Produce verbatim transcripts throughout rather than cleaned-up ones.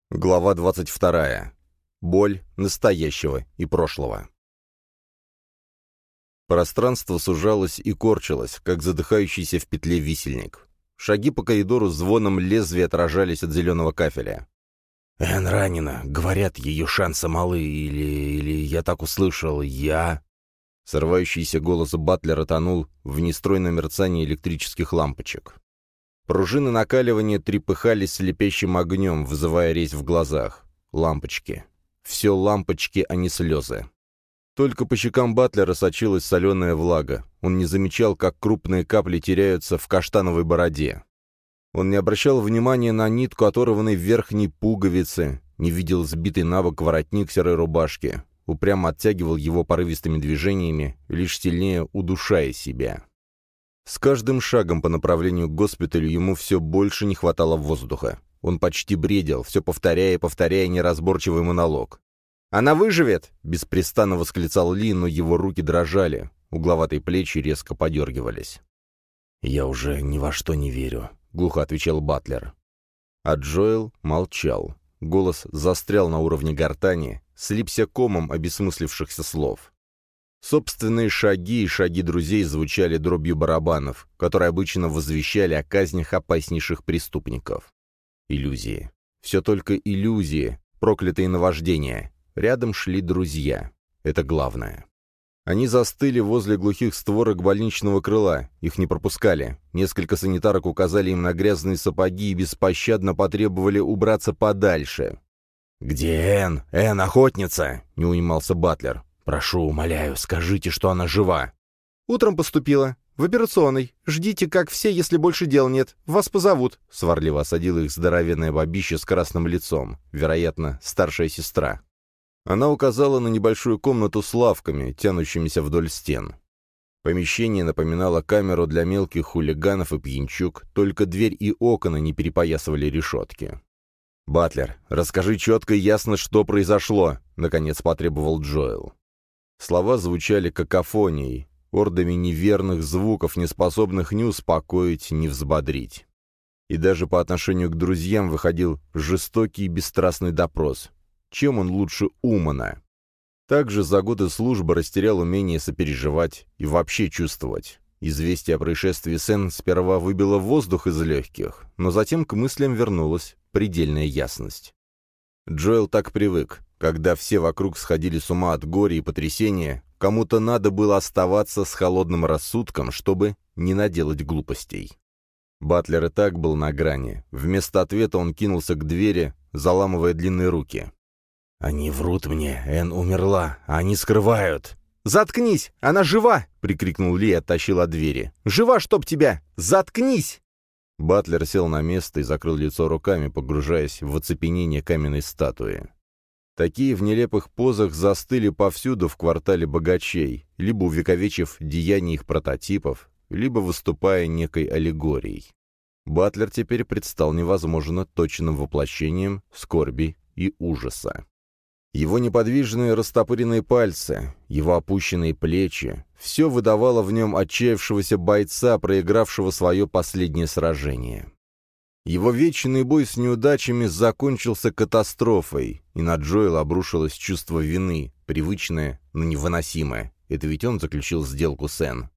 Глава двадцать вторая. Боль настоящего и прошлого. Пространство сужалось и корчилось, как задыхающийся в петле висельник. Шаги по коридору звоном лезвия отражались от зеленого кафеля. «Энн ранена. Говорят, ее шансы малы. Или... или я так услышал. Я...» Срывающийся голос Батлера тонул в нестройном мерцании электрических лампочек. Пружины накаливания трепыхались слепящим огнем, вызывая резь в глазах. Лампочки. Все лампочки, а не слезы. Только по щекам Батлера сочилась соленая влага. Он не замечал, как крупные капли теряются в каштановой бороде. Он не обращал внимания на нитку оторванной верхней пуговицы, не видел сбитый на бок воротник серой рубашки, упрямо оттягивал его порывистыми движениями, лишь сильнее удушая себя. С каждым шагом по направлению к госпиталю ему все больше не хватало воздуха. Он почти бредил, все повторяя и повторяя неразборчивый монолог. «Она выживет!» — беспрестанно восклицал Ли, но его руки дрожали, угловатые плечи резко подергивались. «Я уже ни во что не верю», — глухо отвечал Батлер. А Джоэл молчал. Голос застрял на уровне гортани, слипся комом обесмыслившихся слов. Собственные шаги и шаги друзей звучали дробью барабанов, которые обычно возвещали о казнях опаснейших преступников. Иллюзии. Все только иллюзии, проклятые наваждения. Рядом шли друзья. Это главное. Они застыли возле глухих створок больничного крыла. Их не пропускали. Несколько санитарок указали им на грязные сапоги и беспощадно потребовали убраться подальше. «Где Энн? Энн, охотница!» — не унимался Батлер. «Прошу, умоляю, скажите, что она жива». «Утром поступила. В операционной. Ждите, как все, если больше дел нет. Вас позовут», — сварливо осадила их здоровенная бабища с красным лицом. Вероятно, старшая сестра. Она указала на небольшую комнату с лавками, тянущимися вдоль стен. Помещение напоминало камеру для мелких хулиганов и пьянчуг, только дверь и окна не перепоясывали решетки. «Батлер, расскажи четко и ясно, что произошло», — наконец потребовал Джоэл. Слова звучали какофонией, ордами неверных звуков, не способных ни успокоить, ни взбодрить. И даже по отношению к друзьям выходил жестокий и бесстрастный допрос. Чем он лучше Умана? Также за годы службы растерял умение сопереживать и вообще чувствовать. Известие о происшествии с Энн сперва выбило воздух из легких, но затем к мыслям вернулась предельная ясность. Джоэл так привык. Когда все вокруг сходили с ума от горя и потрясения, кому-то надо было оставаться с холодным рассудком, чтобы не наделать глупостей. Батлер и так был на грани. Вместо ответа он кинулся к двери, заламывая длинные руки. «Они врут мне, Энн умерла, а они скрывают». «Заткнись! Она жива!» — прикрикнул Ли и оттащил от двери. «Жива, чтоб тебя! Заткнись!» Батлер сел на место и закрыл лицо руками, погружаясь в оцепенение каменной статуи. Такие в нелепых позах застыли повсюду в квартале богачей, либо увековечив деяния их прототипов, либо выступая некой аллегорией. Батлер теперь предстал невозможно точным воплощением скорби и ужаса. Его неподвижные растопыренные пальцы, его опущенные плечи — все выдавало в нем отчаявшегося бойца, проигравшего свое последнее сражение. Его вечный бой с неудачами закончился катастрофой, и на Джоэла обрушилось чувство вины, привычное, но невыносимое. Это ведь он заключил сделку с Энн.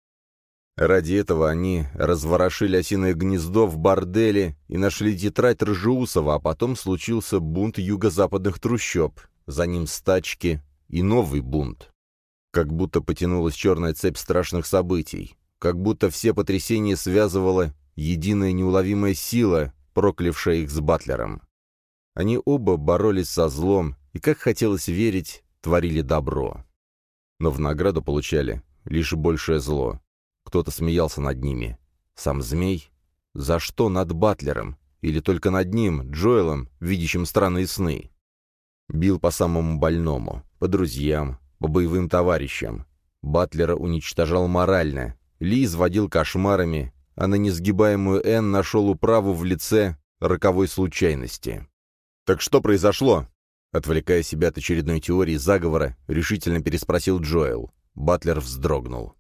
Ради этого они разворошили осиное гнездо в борделе и нашли тетрадь Ржеусова, а потом случился бунт юго-западных трущоб, за ним стачки и новый бунт. Как будто потянулась черная цепь страшных событий, как будто все потрясения связывала единая неуловимая сила, проклявшая их с Батлером. Они оба боролись со злом и, как хотелось верить, творили добро. Но в награду получали лишь большее зло. Кто-то смеялся над ними. Сам змей? За что над Батлером? Или только над ним, Джоэлом, видящим странные сны? Бил по самому больному, по друзьям, по боевым товарищам. Батлера уничтожал морально. Ли изводил кошмарами, а на несгибаемую Энн нашел управу в лице роковой случайности. «Так что произошло?» Отвлекая себя от очередной теории заговора, решительно переспросил Джоэл. Батлер вздрогнул.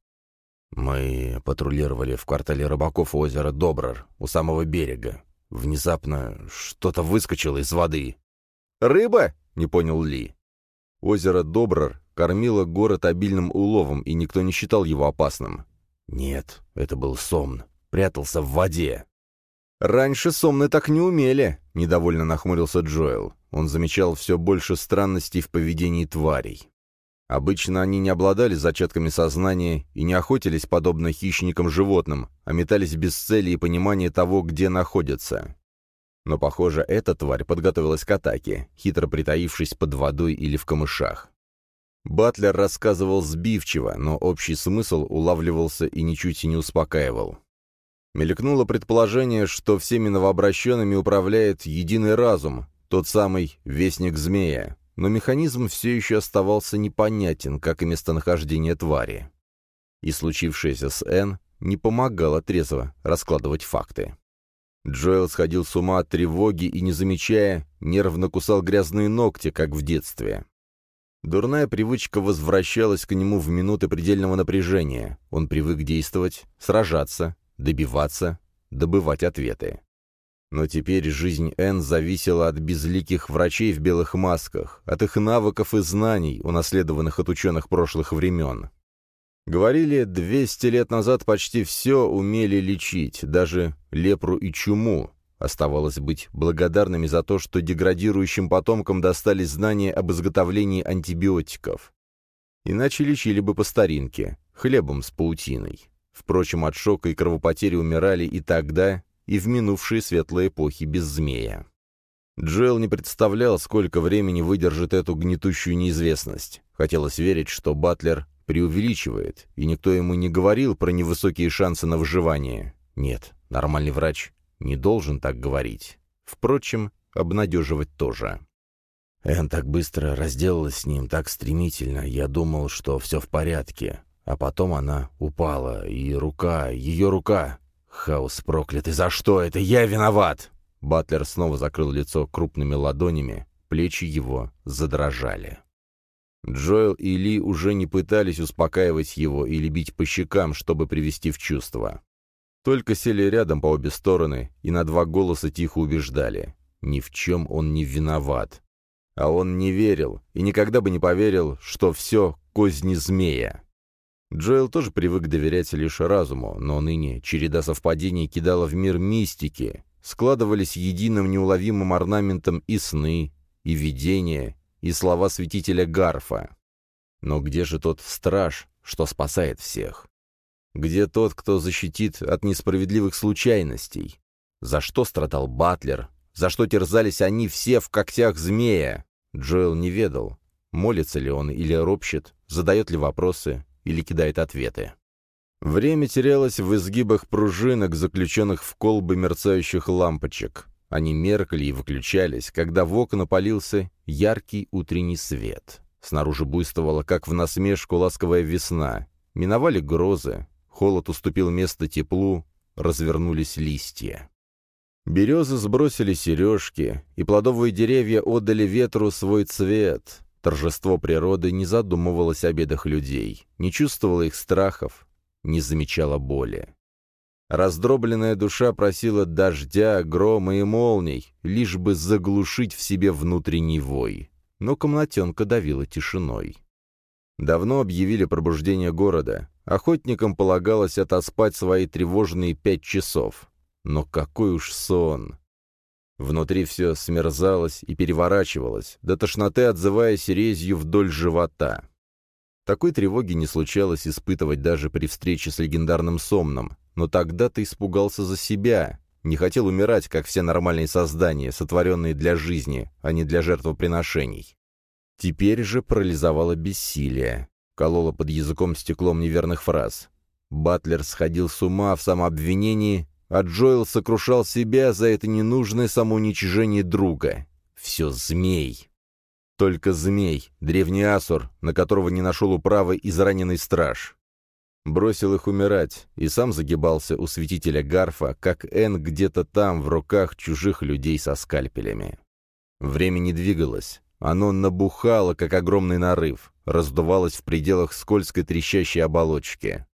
«Мы патрулировали в квартале рыбаков у озера Добрар, у самого берега. Внезапно что-то выскочило из воды. «Рыба?» — не понял Ли. Озеро Добрар кормило город обильным уловом, и никто не считал его опасным. Нет, это был Сомн. Прятался в воде. «Раньше Сомны так не умели», — недовольно нахмурился Джоэл. Он замечал все больше странностей в поведении тварей. Обычно они не обладали зачатками сознания и не охотились подобно хищникам-животным, а метались без цели и понимания того, где находятся. Но, похоже, эта тварь подготовилась к атаке, хитро притаившись под водой или в камышах. Батлер рассказывал сбивчиво, но общий смысл улавливался и ничуть не успокаивал. Мелькнуло предположение, что всеми новообращенными управляет единый разум, тот самый Вестник Змея, но механизм все еще оставался непонятен, как и местонахождение твари. И случившееся с Энн не помогало трезво раскладывать факты. Джоэл сходил с ума от тревоги и, не замечая, нервно кусал грязные ногти, как в детстве. Дурная привычка возвращалась к нему в минуты предельного напряжения. Он привык действовать, сражаться, добиваться, добывать ответы. Но теперь жизнь Энн зависела от безликих врачей в белых масках, от их навыков и знаний, унаследованных от ученых прошлых времен. Говорили, двести лет назад почти все умели лечить, даже лепру и чуму. Оставалось быть благодарными за то, что деградирующим потомкам достались знания об изготовлении антибиотиков. Иначе лечили бы по старинке, хлебом с паутиной. Впрочем, от шока и кровопотери умирали и тогда, и в минувшие светлые эпохи без змея. Джоэл не представлял, сколько времени выдержит эту гнетущую неизвестность. Хотелось верить, что Батлер преувеличивает, и никто ему не говорил про невысокие шансы на выживание. Нет, нормальный врач не должен так говорить. Впрочем, обнадеживать тоже. Энн так быстро разделалась с ним, так стремительно. Я думал, что все в порядке. А потом она упала, и рука, ее рука... Хаос проклятый, за что это? Я виноват! Батлер снова закрыл лицо крупными ладонями, плечи его задрожали. Джоэл и Ли уже не пытались успокаивать его или бить по щекам, чтобы привести в чувство. Только сели рядом по обе стороны и на два голоса тихо убеждали. Ни в чем он не виноват. А он не верил и никогда бы не поверил, что все козни змея. Джоэл тоже привык доверять лишь разуму, но ныне череда совпадений кидала в мир мистики, складывались единым неуловимым орнаментом и сны, и видения, и слова святителя Гарфа. Но где же тот страж, что спасает всех? Где тот, кто защитит от несправедливых случайностей? За что страдал Батлер? За что терзались они все в когтях змея? Джоэл не ведал, молится ли он или ропщет, задает ли вопросы или кидает ответы. Время терялось в изгибах пружинок, заключенных в колбы мерцающих лампочек. Они меркли и выключались, когда в окна полился яркий утренний свет. Снаружи буйствовала, как в насмешку, ласковая весна. Миновали грозы, холод уступил место теплу, развернулись листья. Березы сбросили сережки, и плодовые деревья отдали ветру свой цвет. Торжество природы не задумывалось о бедах людей, не чувствовало их страхов, не замечало боли. Раздробленная душа просила дождя, грома и молний, лишь бы заглушить в себе внутренний вой. Но комнатенка давила тишиной. Давно объявили пробуждение города. Охотникам полагалось отоспать свои тревожные пять часов. Но какой уж сон! Внутри все смерзалось и переворачивалось, до тошноты отзываясь резью вдоль живота. Такой тревоги не случалось испытывать даже при встрече с легендарным Сомном, но тогда ты испугался за себя, не хотел умирать, как все нормальные создания, сотворенные для жизни, а не для жертвоприношений. Теперь же парализовало бессилие, кололо под языком стеклом неверных фраз. Батлер сходил с ума в самообвинении, а Джоэл сокрушал себя за это ненужное самоуничижение друга. Все змей. Только змей, древний асур, на которого не нашел управы израненный страж. Бросил их умирать, и сам загибался у святителя Гарфа, как Энн где-то там, в руках чужих людей со скальпелями. Время не двигалось. Оно набухало, как огромный нарыв, раздувалось в пределах скользкой трещащей оболочки.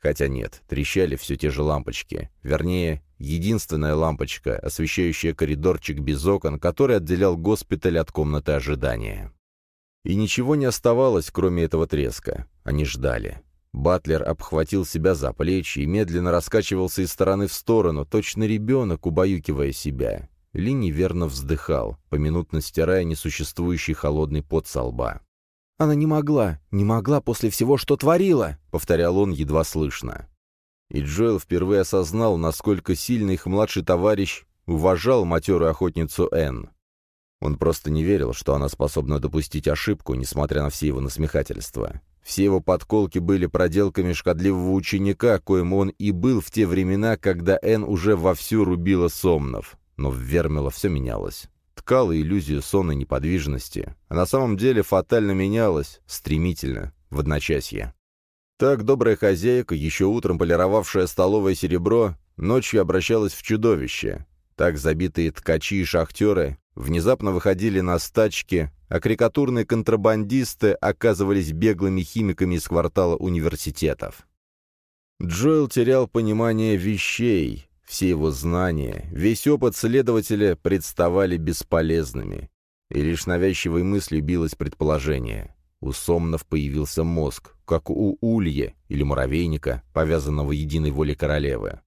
Хотя нет, трещали все те же лампочки. Вернее, единственная лампочка, освещающая коридорчик без окон, который отделял госпиталь от комнаты ожидания. И ничего не оставалось, кроме этого треска. Они ждали. Батлер обхватил себя за плечи и медленно раскачивался из стороны в сторону, точно ребенок, убаюкивая себя. Ли неверно вздыхал, поминутно стирая несуществующий холодный пот со лба. «Она не могла, не могла после всего, что творила», — повторял он едва слышно. И Джоэл впервые осознал, насколько сильно их младший товарищ уважал матерую охотницу Энн. Он просто не верил, что она способна допустить ошибку, несмотря на все его насмехательства. Все его подколки были проделками шкодливого ученика, коим он и был в те времена, когда Энн уже вовсю рубила сомнов. Но в Вермила все менялось. Ткала иллюзию сонной неподвижности, а на самом деле фатально менялась, стремительно, в одночасье. Так добрая хозяйка, еще утром полировавшая столовое серебро, ночью обращалась в чудовище. Так забитые ткачи и шахтеры внезапно выходили на стачки, а карикатурные контрабандисты оказывались беглыми химиками из квартала университетов. Джоэл терял понимание вещей. Все его знания, весь опыт следователя представали бесполезными. И лишь навязчивой мыслью билось предположение. У сомнов появился мозг, как у улья или муравейника, повязанного единой волей королевы.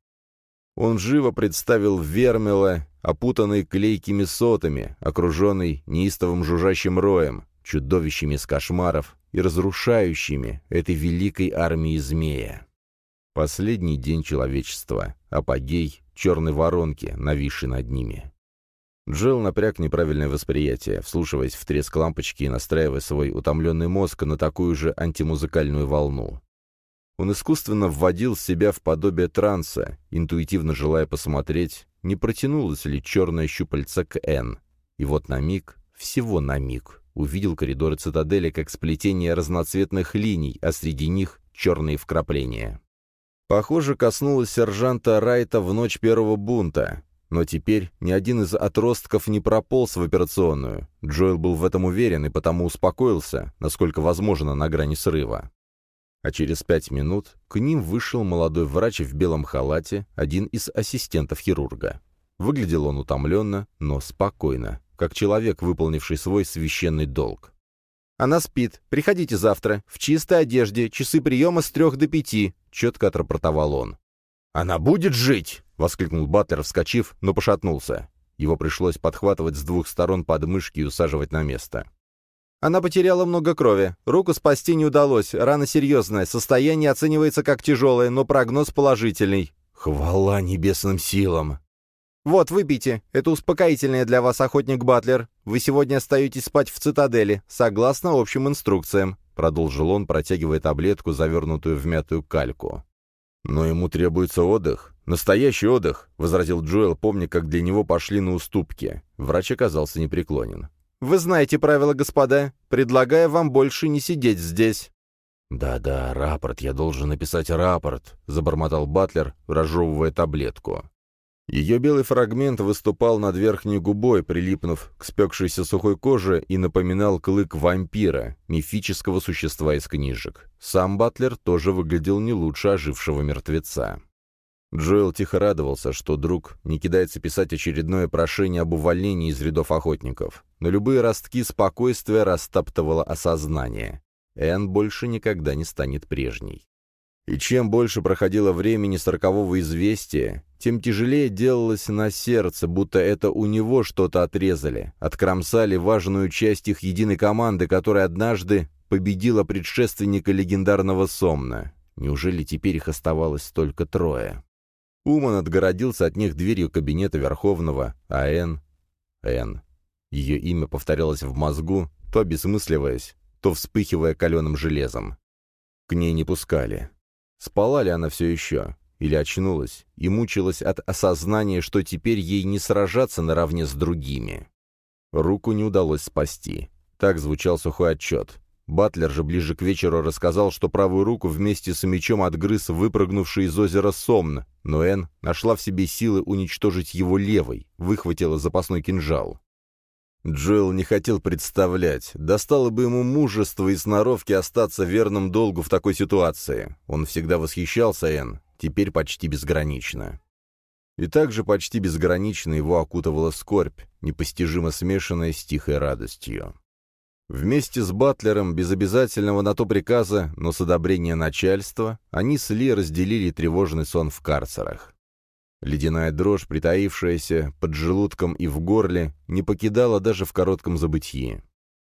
Он живо представил Вермила, опутанный клейкими сотами, окруженный неистовым жужжащим роем, чудовищами из кошмаров и разрушающими этой великой армией змея. Последний день человечества, апогей черной воронки, нависшей над ними. Джоэл напряг неправильное восприятие, вслушиваясь в треск лампочки и настраивая свой утомленный мозг на такую же антимузыкальную волну. Он искусственно вводил себя в подобие транса, интуитивно желая посмотреть, не протянулась ли черная щупальца к Энн. И вот на миг, всего на миг, увидел коридоры цитадели как сплетение разноцветных линий, а среди них черные вкрапления. Похоже, коснулось сержанта Райта в ночь первого бунта. Но теперь ни один из отростков не прополз в операционную. Джоэл был в этом уверен и потому успокоился, насколько возможно, на грани срыва. А через пять минут к ним вышел молодой врач в белом халате, один из ассистентов хирурга. Выглядел он утомленно, но спокойно, как человек, выполнивший свой священный долг. «Она спит. Приходите завтра. В чистой одежде. Часы приема с трех до пяти», — четко отрапортовал он. «Она будет жить!» — воскликнул Батлер, вскочив, но пошатнулся. Его пришлось подхватывать с двух сторон подмышки и усаживать на место. «Она потеряла много крови. Руку спасти не удалось. Рана серьезная. Состояние оценивается как тяжелое, но прогноз положительный». «Хвала небесным силам!» «Вот, выпейте. Это успокоительное для вас, охотник Батлер. Вы сегодня остаетесь спать в цитадели, согласно общим инструкциям», — продолжил он, протягивая таблетку, завернутую в мятую кальку. «Но ему требуется отдых. Настоящий отдых», — возразил Джоэл, помня, как для него пошли на уступки. Врач оказался непреклонен. «Вы знаете правила, господа. Предлагаю вам больше не сидеть здесь». «Да-да, рапорт. Я должен написать рапорт», — забормотал Батлер, разжевывая таблетку. Ее белый фрагмент выступал над верхней губой, прилипнув к спекшейся сухой коже, и напоминал клык вампира, мифического существа из книжек. Сам Батлер тоже выглядел не лучше ожившего мертвеца. Джоэл тихо радовался, что друг не кидается писать очередное прошение об увольнении из рядов охотников, но любые ростки спокойствия растаптывало осознание. Энн больше никогда не станет прежней. И чем больше проходило времени с рокового известия, тем тяжелее делалось на сердце, будто это у него что-то отрезали, откромсали важную часть их единой команды, которая однажды победила предшественника легендарного Сомна. Неужели теперь их оставалось только трое? Уман отгородился от них дверью кабинета Верховного, а Энн... Энн. Ее имя повторялось в мозгу, то обесмысливаясь, то вспыхивая каленым железом. К ней не пускали. Спала ли она все еще? Или очнулась и мучилась от осознания, что теперь ей не сражаться наравне с другими? Руку не удалось спасти. Так звучал сухой отчет. Батлер же ближе к вечеру рассказал, что правую руку вместе с мечом отгрыз выпрыгнувший из озера Сомн, но Энн нашла в себе силы уничтожить его левой, выхватила запасной кинжал. Джоэл не хотел представлять, достало бы ему мужества и сноровки остаться верным долгу в такой ситуации. Он всегда восхищался Энн, теперь почти безгранично. И также почти безгранично его окутывала скорбь, непостижимо смешанная с тихой радостью. Вместе с Батлером, без обязательного на то приказа, но с одобрения начальства, они с Ли разделили тревожный сон в карцерах. Ледяная дрожь, притаившаяся под желудком и в горле, не покидала даже в коротком забытьи.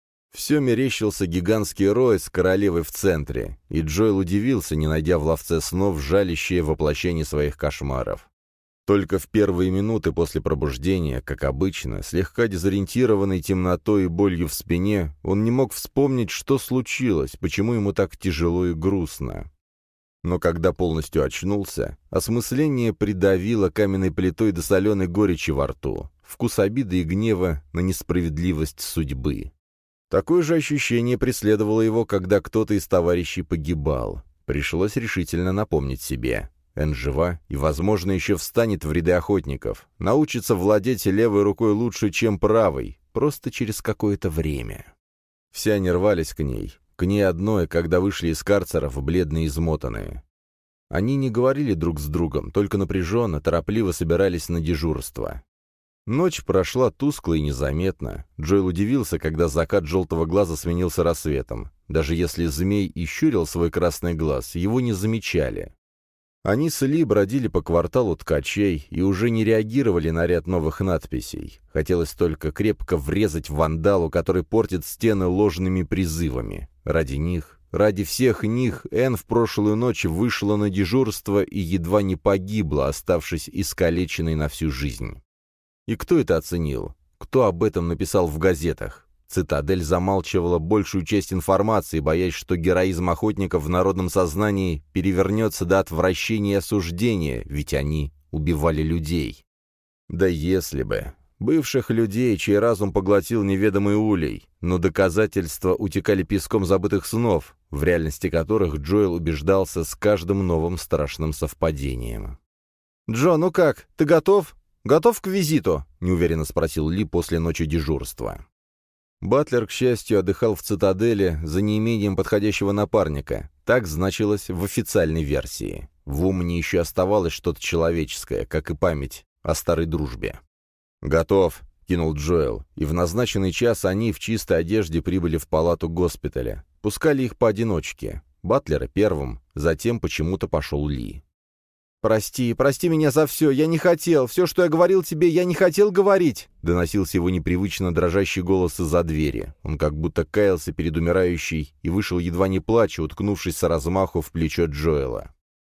Все мерещился гигантский рой с королевой в центре, и Джоэл удивился, не найдя в ловце снов жалящее воплощение своих кошмаров. Только в первые минуты после пробуждения, как обычно, слегка дезориентированный темнотой и болью в спине, он не мог вспомнить, что случилось, почему ему так тяжело и грустно. Но когда полностью очнулся, осмысление придавило каменной плитой до соленой горечи во рту, вкус обиды и гнева на несправедливость судьбы. Такое же ощущение преследовало его, когда кто-то из товарищей погибал. Пришлось решительно напомнить себе. Энн жива и, возможно, еще встанет в ряды охотников, научится владеть левой рукой лучше, чем правой, просто через какое-то время. Все они рвались к ней. К ней одной, когда вышли из карцеров, бледные и измотанные. Они не говорили друг с другом, только напряженно, торопливо собирались на дежурство. Ночь прошла тускло и незаметно. Джоэл удивился, когда закат желтого глаза сменился рассветом. Даже если змей и щурил свой красный глаз, его не замечали. Они с Ли бродили по кварталу ткачей и уже не реагировали на ряд новых надписей. Хотелось только крепко врезать вандалу, который портит стены ложными призывами. Ради них, ради всех них, Энн в прошлую ночь вышла на дежурство и едва не погибла, оставшись искалеченной на всю жизнь. И кто это оценил? Кто об этом написал в газетах? Цитадель замалчивала большую часть информации, боясь, что героизм охотников в народном сознании перевернется до отвращения и осуждения, ведь они убивали людей. Да если бы. Бывших людей, чей разум поглотил неведомый улей, но доказательства утекали песком забытых снов, в реальности которых Джоэл убеждался с каждым новым страшным совпадением. «Джо, ну как, ты готов? Готов к визиту?» — неуверенно спросил Ли после ночи дежурства. Батлер, к счастью, отдыхал в цитадели за неимением подходящего напарника. Так значилось в официальной версии. В Умне еще оставалось что-то человеческое, как и память о старой дружбе. «Готов», — кинул Джоэл, и в назначенный час они в чистой одежде прибыли в палату госпиталя. Пускали их поодиночке. Батлера первым, затем почему-то пошел Ли. «Прости, прости меня за все, я не хотел, все, что я говорил тебе, я не хотел говорить», — доносился его непривычно дрожащий голос из-за двери. Он как будто каялся перед умирающей и вышел едва не плача, уткнувшись с размаху в плечо Джоэла.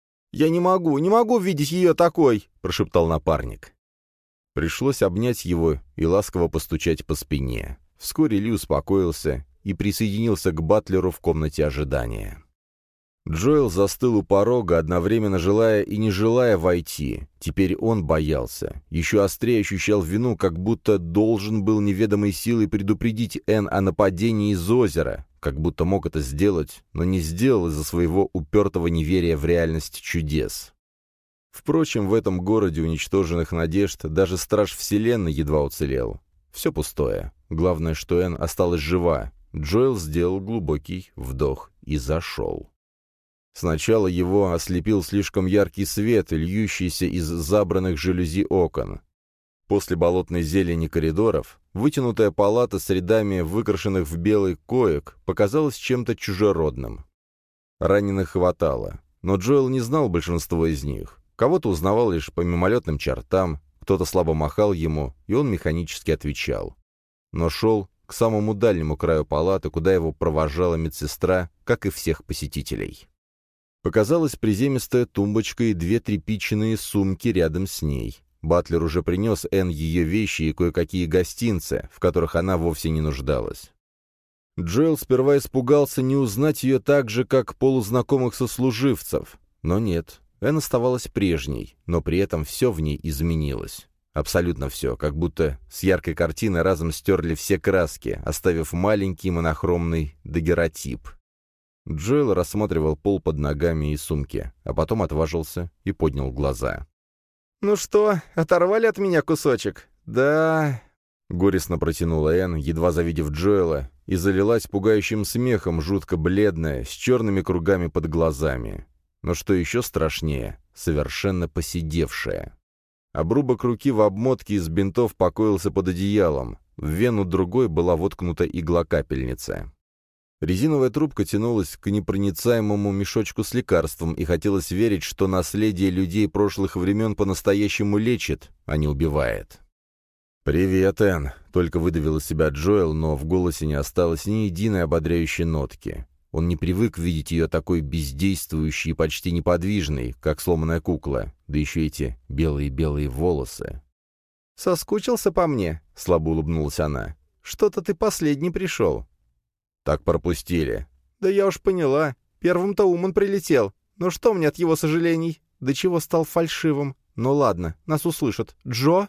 «Я не могу, не могу видеть ее такой», — прошептал напарник. Пришлось обнять его и ласково постучать по спине. Вскоре Ли успокоился и присоединился к Батлеру в комнате ожидания. Джоэл застыл у порога, одновременно желая и не желая войти. Теперь он боялся. Еще острее ощущал вину, как будто должен был неведомой силой предупредить Энн о нападении из озера, как будто мог это сделать, но не сделал из-за своего упертого неверия в реальность чудес. Впрочем, в этом городе уничтоженных надежд даже страж Вселенной едва уцелел. Все пустое. Главное, что Энн осталась жива. Джоэл сделал глубокий вдох и зашел. Сначала его ослепил слишком яркий свет, льющийся из забранных жалюзи окон. После болотной зелени коридоров вытянутая палата с рядами выкрашенных в белый коек показалась чем-то чужеродным. Раненых хватало, но Джоэл не знал большинство из них. Кого-то узнавал лишь по мимолетным чертам, кто-то слабо махал ему, и он механически отвечал. Но шел к самому дальнему краю палаты, куда его провожала медсестра, как и всех посетителей. Показалась приземистая тумбочка и две тряпичные сумки рядом с ней. Батлер уже принес Энн ее вещи и кое-какие гостинцы, в которых она вовсе не нуждалась. Джоэл сперва испугался не узнать ее так же, как полузнакомых сослуживцев. Но нет, Энн оставалась прежней, но при этом все в ней изменилось. Абсолютно все, как будто с яркой картины разом стерли все краски, оставив маленький монохромный дагеротип. Джоэл рассматривал пол под ногами и сумки, а потом отважился и поднял глаза. «Ну что, оторвали от меня кусочек? Да...» Горестно протянула Энн, едва завидев Джоэла, и залилась пугающим смехом, жутко бледная, с черными кругами под глазами. Но что еще страшнее, совершенно поседевшая. Обрубок руки в обмотке из бинтов покоился под одеялом, в вену другой была воткнута игла-капельница. Резиновая трубка тянулась к непроницаемому мешочку с лекарством, и хотелось верить, что наследие людей прошлых времен по-настоящему лечит, а не убивает. «Привет, Энн», — только выдавил из себя Джоэл, но в голосе не осталось ни единой ободряющей нотки. Он не привык видеть ее такой бездействующей и почти неподвижной, как сломанная кукла, да еще эти белые-белые волосы. «Соскучился по мне?» — слабо улыбнулась она. «Что-то ты последний пришел». «Так пропустили». «Да я уж поняла. Первым-то Уман прилетел. Но что мне от его сожалений? До чего стал фальшивым? Ну ладно, нас услышат. Джо?»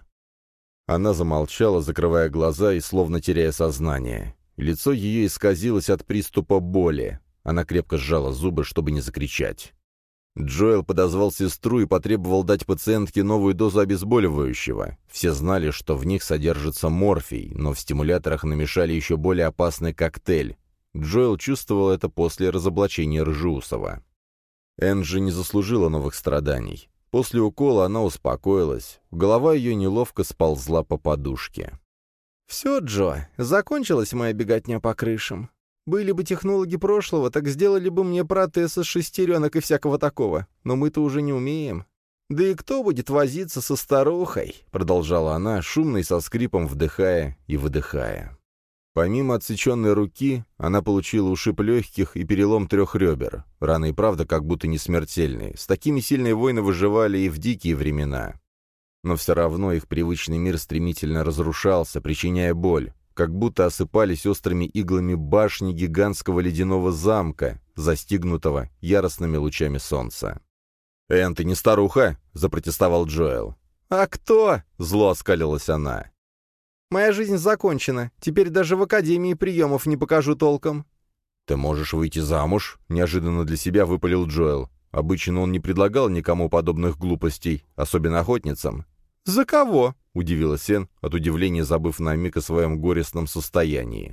Она замолчала, закрывая глаза и словно теряя сознание. Лицо ее исказилось от приступа боли. Она крепко сжала зубы, чтобы не закричать. Джоэл подозвал сестру и потребовал дать пациентке новую дозу обезболивающего. Все знали, что в них содержится морфий, но в стимуляторах намешали еще более опасный коктейль. Джоэл чувствовал это после разоблачения Ржеусова. Энн же не заслужила новых страданий. После укола она успокоилась. Голова ее неловко сползла по подушке. «Все, Джо, закончилась моя беготня по крышам. Были бы технологи прошлого, так сделали бы мне протез из шестеренок и всякого такого. Но мы-то уже не умеем. Да и кто будет возиться со старухой?» Продолжала она, шумно и со скрипом вдыхая и выдыхая. Помимо отсеченной руки, она получила ушиб легких и перелом трех ребер. Раны и правда как будто не смертельные. С такими сильные воины выживали и в дикие времена. Но все равно их привычный мир стремительно разрушался, причиняя боль, как будто осыпались острыми иглами башни гигантского ледяного замка, застигнутого яростными лучами солнца. «Энн, ты не старуха!» — запротестовал Джоэл. «А кто?» — зло оскалилась она. «Моя жизнь закончена. Теперь даже в академии приемов не покажу толком». «Ты можешь выйти замуж?» — неожиданно для себя выпалил Джоэл. Обычно он не предлагал никому подобных глупостей, особенно охотницам. «За кого?» — удивилась Энн, от удивления забыв на миг о своем горестном состоянии.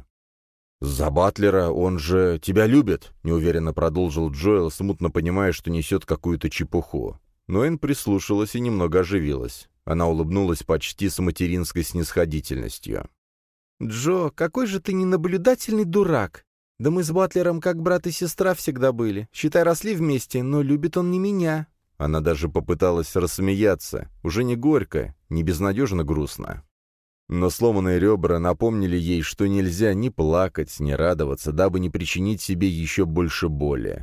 «За Батлера, он же тебя любит», — неуверенно продолжил Джоэл, смутно понимая, что несет какую-то чепуху. Но Энн прислушалась и немного оживилась. Она улыбнулась почти с материнской снисходительностью. «Джо, какой же ты ненаблюдательный дурак! Да мы с Батлером как брат и сестра всегда были. Считай, росли вместе, но любит он не меня». Она даже попыталась рассмеяться, уже не горько, не безнадежно грустно. Но сломанные ребра напомнили ей, что нельзя ни плакать, ни радоваться, дабы не причинить себе еще больше боли.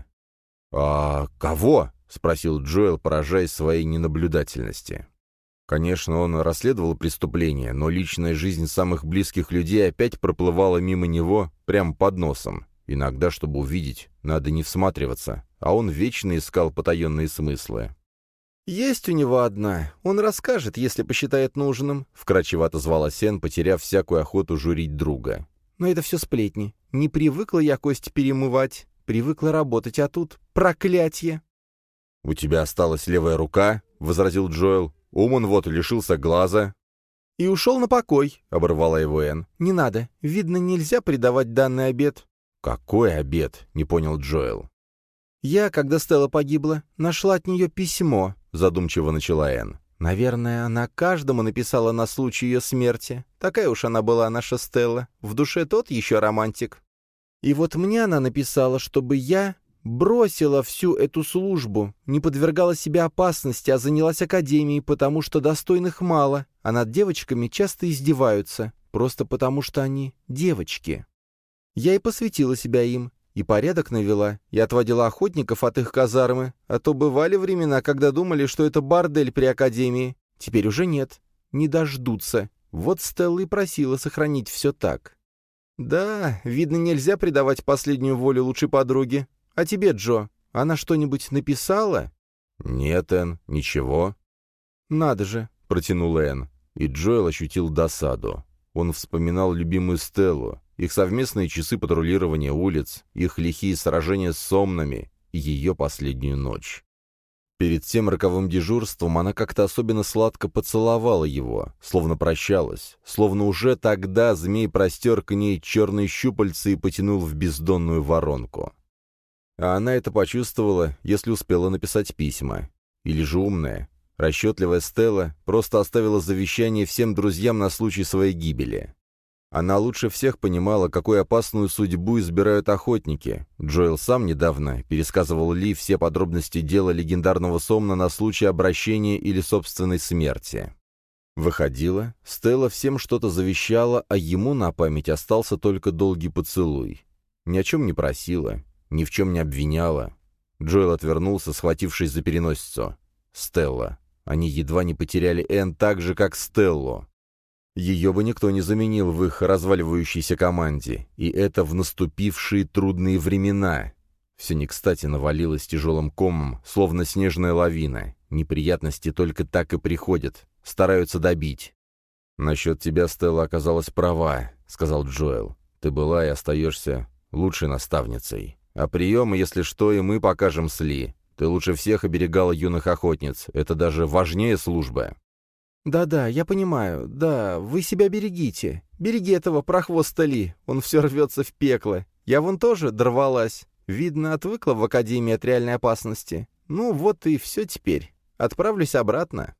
«А кого?» — спросил Джоэл, поражаясь своей ненаблюдательности. Конечно, он расследовал преступление, но личная жизнь самых близких людей опять проплывала мимо него прямо под носом. Иногда, чтобы увидеть, надо не всматриваться, а он вечно искал потаенные смыслы. «Есть у него одна. Он расскажет, если посчитает нужным», — вкратчиво отозвалась Энн, потеряв всякую охоту журить друга. «Но это все сплетни. Не привыкла я кость перемывать. Привыкла работать, а тут проклятье». «У тебя осталась левая рука», — возразил Джоэл. «Уман вот лишился глаза». «И ушел на покой», — оборвала его Энн. «Не надо. Видно, нельзя предавать данный обет». «Какой обет?» — не понял Джоэл. «Я, когда Стелла погибла, нашла от нее письмо», — задумчиво начала Энн. «Наверное, она каждому написала на случай ее смерти. Такая уж она была, наша Стелла. В душе тот еще романтик. И вот мне она написала, чтобы я бросила всю эту службу, не подвергала себя опасности, а занялась академией, потому что достойных мало, а над девочками часто издеваются, просто потому что они девочки. Я и посвятила себя им, и порядок навела, и отводила охотников от их казармы, а то бывали времена, когда думали, что это бордель при академии. Теперь уже нет, не дождутся. Вот Стелла и просила сохранить все так. Да, видно, нельзя предавать последнюю волю лучшей подруги. А тебе, Джо, она что-нибудь написала?» «Нет, Энн, ничего». «Надо же», — протянула Энн. И Джоэл ощутил досаду. Он вспоминал любимую Стеллу, их совместные часы патрулирования улиц, их лихие сражения с сомнами и ее последнюю ночь. Перед тем роковым дежурством она как-то особенно сладко поцеловала его, словно прощалась, словно уже тогда змей простер к ней черные щупальца и потянул в бездонную воронку. А она это почувствовала, если успела написать письма. Или же умная, расчетливая Стелла просто оставила завещание всем друзьям на случай своей гибели. Она лучше всех понимала, какую опасную судьбу избирают охотники. Джоэл сам недавно пересказывал Ли все подробности дела легендарного Сомна на случай обращения или собственной смерти. Выходило, Стелла всем что-то завещала, а ему на память остался только долгий поцелуй. Ни о чем не просила, ни в чем не обвиняла. Джоэл отвернулся, схватившись за переносицу. Стелла. Они едва не потеряли Энн так же, как Стеллу. Ее бы никто не заменил в их разваливающейся команде, и это в наступившие трудные времена. Все не кстати навалилось тяжелым комом, словно снежная лавина. Неприятности только так и приходят, стараются добить. «Насчет тебя Стелла оказалась права», — сказал Джоэл. «Ты была и остаешься лучшей наставницей. А приемы, если что, и мы покажем с Ли. Ты лучше всех оберегала юных охотниц. Это даже важнее службы». «Да-да, я понимаю. Да, вы себя берегите. Береги этого прохвоста Ли. Он все рвется в пекло. Я вон тоже дорвалась. Видно, отвыкла в академии от реальной опасности. Ну вот и все теперь. Отправлюсь обратно».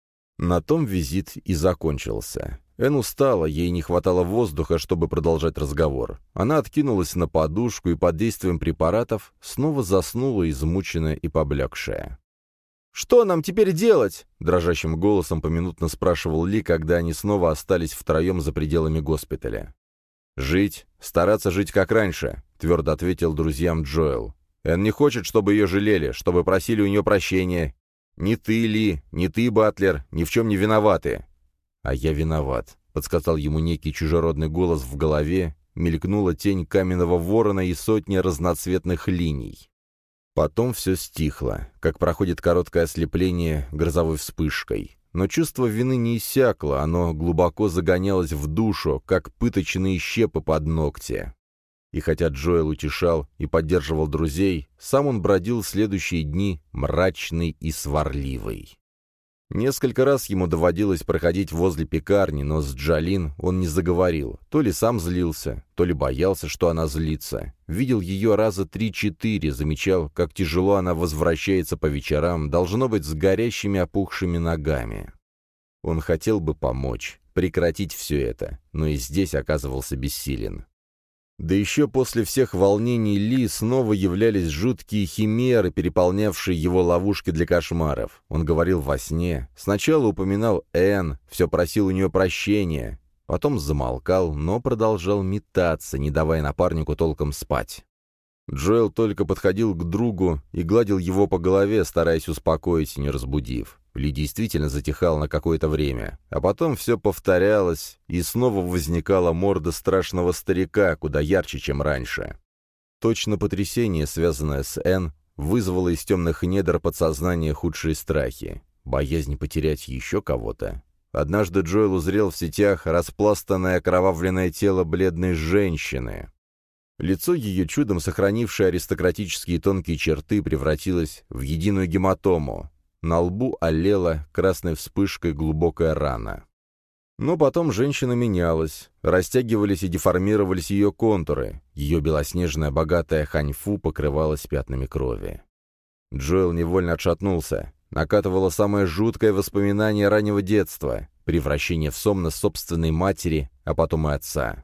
На том визит и закончился. Энн устала, ей не хватало воздуха, чтобы продолжать разговор. Она откинулась на подушку и под действием препаратов снова заснула, измученная и поблекшая. «Что нам теперь делать?» — дрожащим голосом поминутно спрашивал Ли, когда они снова остались втроем за пределами госпиталя. «Жить, стараться жить как раньше», — твердо ответил друзьям Джоэл. «Энн не хочет, чтобы ее жалели, чтобы просили у нее прощения. Ни ты, Ли, ни ты, Батлер, ни в чем не виноваты». «А я виноват», — подсказал ему некий чужеродный голос в голове, мелькнула тень каменного ворона и сотня разноцветных линий. Потом все стихло, как проходит короткое ослепление грозовой вспышкой. Но чувство вины не иссякло, оно глубоко загонялось в душу, как пыточные щепы под ногти. И хотя Джоэл утешал и поддерживал друзей, сам он бродил следующие дни мрачный и сварливый. Несколько раз ему доводилось проходить возле пекарни, но с Джалин он не заговорил. То ли сам злился, то ли боялся, что она злится. Видел ее раза три-четыре, замечал, как тяжело она возвращается по вечерам, должно быть, с горящими опухшими ногами. Он хотел бы помочь, прекратить все это, но и здесь оказывался бессилен. Да еще после всех волнений Ли снова являлись жуткие химеры, переполнявшие его ловушки для кошмаров. Он говорил во сне, сначала упоминал Энн, все просил у нее прощения, потом замолкал, но продолжал метаться, не давая напарнику толком спать. Джоэл только подходил к другу и гладил его по голове, стараясь успокоить, не разбудив. Ли действительно затихал на какое-то время, а потом все повторялось, и снова возникала морда страшного старика, куда ярче, чем раньше. Точно потрясение, связанное с Энн, вызвало из темных недр подсознания худшие страхи, боязнь потерять еще кого-то. Однажды Джоэл узрел в сетях распластанное окровавленное тело бледной женщины. Лицо ее, чудом сохранившее аристократические тонкие черты, превратилось в единую гематому. На лбу олела красной вспышкой глубокая рана. Но потом женщина менялась, растягивались и деформировались ее контуры, ее белоснежная богатая ханьфу покрывалась пятнами крови. Джоэл невольно отшатнулся. Накатывало самое жуткое воспоминание раннего детства, превращение в Сомна собственной матери, а потом и отца.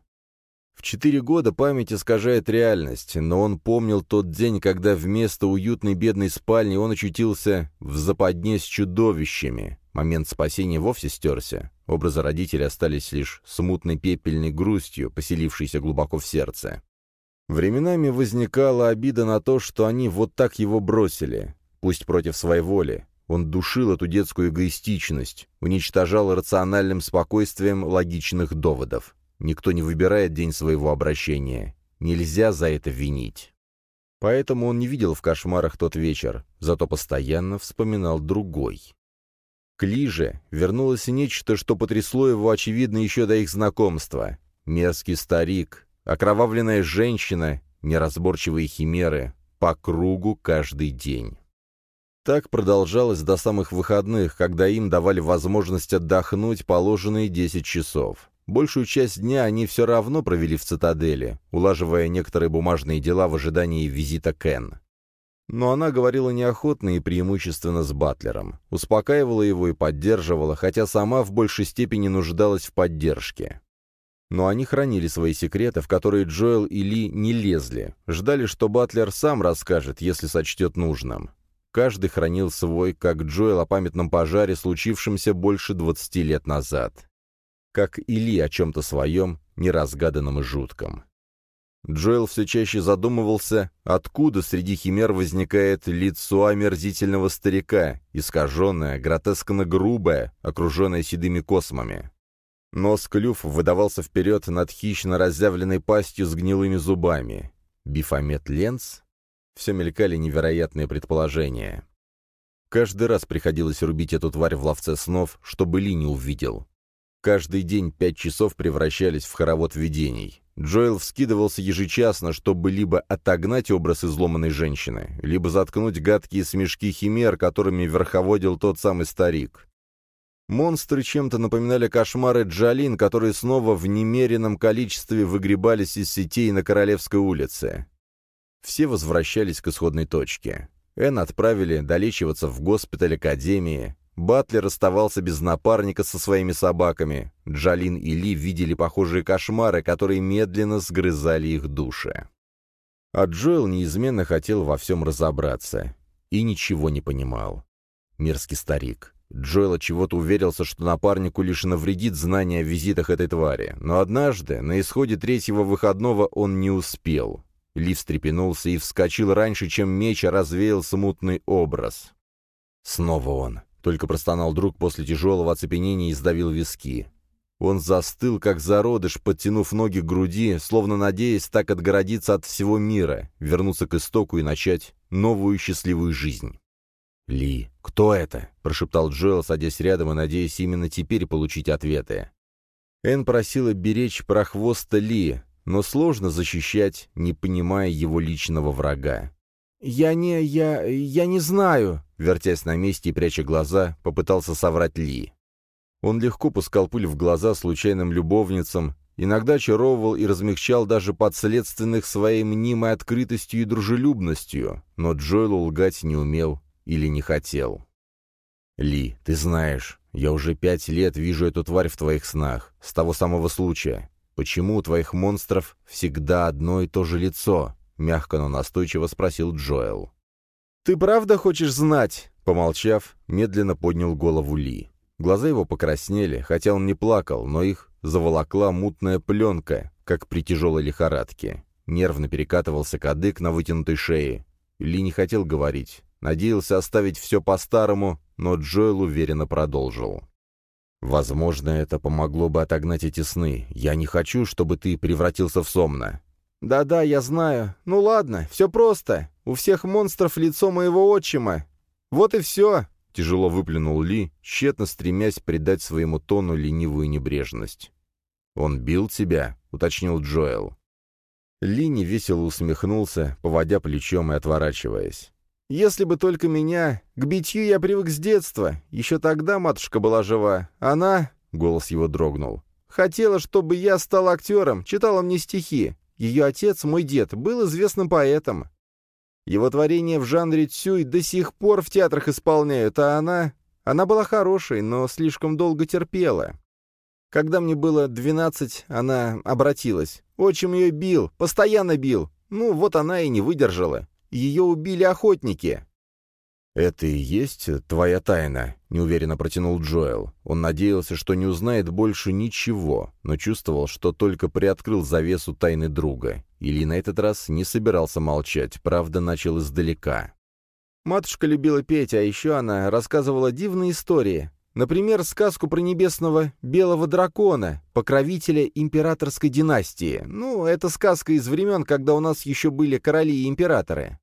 В четыре года память искажает реальность, но он помнил тот день, когда вместо уютной бедной спальни он очутился в западне с чудовищами. Момент спасения вовсе стерся. Образы родителей остались лишь смутной пепельной грустью, поселившейся глубоко в сердце. Временами возникала обида на то, что они вот так его бросили, пусть против своей воли. Он душил эту детскую эгоистичность, уничтожал рациональным спокойствием логичных доводов. Никто не выбирает день своего обращения. Нельзя за это винить. Поэтому он не видел в кошмарах тот вечер, зато постоянно вспоминал другой. К Ли же вернулось нечто, что потрясло его, очевидно, еще до их знакомства. Мерзкий старик, окровавленная женщина, неразборчивые химеры, по кругу каждый день. Так продолжалось до самых выходных, когда им давали возможность отдохнуть положенные десять часов. Большую часть дня они все равно провели в цитадели, улаживая некоторые бумажные дела в ожидании визита Кен. Но она говорила неохотно и преимущественно с Батлером, успокаивала его и поддерживала, хотя сама в большей степени нуждалась в поддержке. Но они хранили свои секреты, в которые Джоэл и Ли не лезли, ждали, что Батлер сам расскажет, если сочтет нужным. Каждый хранил свой, как Джоэл о памятном пожаре, случившемся больше двадцати лет назад. Как и Ли о чем-то своем, неразгаданном и жутком. Джоэл все чаще задумывался, откуда среди химер возникает лицо омерзительного старика, искаженное, гротескно грубое, окруженное седыми космами. Нос-клюв выдавался вперед над хищно разъявленной пастью с гнилыми зубами. Бифомет Ленц? Все мелькали невероятные предположения. Каждый раз приходилось рубить эту тварь в ловце снов, чтобы Ли не увидел. Каждый день пять часов превращались в хоровод видений. Джоэл вскидывался ежечасно, чтобы либо отогнать образ изломанной женщины, либо заткнуть гадкие смешки химер, которыми верховодил тот самый старик. Монстры чем-то напоминали кошмары Джалин, которые снова в немеренном количестве выгребались из сетей на Королевской улице. Все возвращались к исходной точке. Энн отправили долечиваться в госпиталь Академии. Батлер оставался без напарника со своими собаками. Джалин и Ли видели похожие кошмары, которые медленно сгрызали их души. А Джоэл неизменно хотел во всем разобраться. И ничего не понимал. Мерзкий старик. Джоэл отчего-то уверился, что напарнику лишь навредит знание о визитах этой твари. Но однажды, на исходе третьего выходного, он не успел. Ли встрепенулся и вскочил раньше, чем меч развеял смутный образ. Снова он. Только простонал друг после тяжелого оцепенения и сдавил виски. Он застыл, как зародыш, подтянув ноги к груди, словно надеясь так отгородиться от всего мира, вернуться к истоку и начать новую счастливую жизнь. «Ли, кто это?» — прошептал Джоэл, садясь рядом и надеясь именно теперь получить ответы. Энн просила беречь прохвоста Ли, но сложно защищать, не понимая его личного врага. «Я не... я... я не знаю», — вертясь на месте и пряча глаза, попытался соврать Ли. Он легко пускал пыль в глаза случайным любовницам, иногда очаровывал и размягчал даже подследственных своей мнимой открытостью и дружелюбностью, но Джоэлу лгать не умел или не хотел. «Ли, ты знаешь, я уже пять лет вижу эту тварь в твоих снах, с того самого случая. Почему у твоих монстров всегда одно и то же лицо?» — мягко, но настойчиво спросил Джоэл. «Ты правда хочешь знать?» — помолчав, медленно поднял голову Ли. Глаза его покраснели, хотя он не плакал, но их заволокла мутная пленка, как при тяжелой лихорадке. Нервно перекатывался кадык на вытянутой шее. Ли не хотел говорить, надеялся оставить все по-старому, но Джоэл уверенно продолжил. «Возможно, это помогло бы отогнать эти сны. Я не хочу, чтобы ты превратился в Сомна». «Да-да, я знаю. Ну ладно, все просто. У всех монстров лицо моего отчима. Вот и все», — тяжело выплюнул Ли, тщетно стремясь придать своему тону ленивую небрежность. «Он бил тебя?» — уточнил Джоэл. Ли невесело усмехнулся, поводя плечом и отворачиваясь. «Если бы только меня. К битью я привык с детства. Еще тогда матушка была жива. Она...» — голос его дрогнул. «Хотела, чтобы я стал актером, читала мне стихи. Ее отец, мой дед, был известным поэтом. Его творения в жанре цюй до сих пор в театрах исполняют, а она... Она была хорошей, но слишком долго терпела. Когда мне было двенадцать, она обратилась. Отчим ее бил, постоянно бил. Ну, вот она и не выдержала. Ее убили охотники». «Это и есть твоя тайна», — неуверенно протянул Джоэл. Он надеялся, что не узнает больше ничего, но чувствовал, что только приоткрыл завесу тайны друга. Или на этот раз не собирался молчать, правда, начал издалека. «Матушка любила петь, а еще она рассказывала дивные истории. Например, сказку про небесного белого дракона, покровителя императорской династии. Ну, это сказка из времен, когда у нас еще были короли и императоры.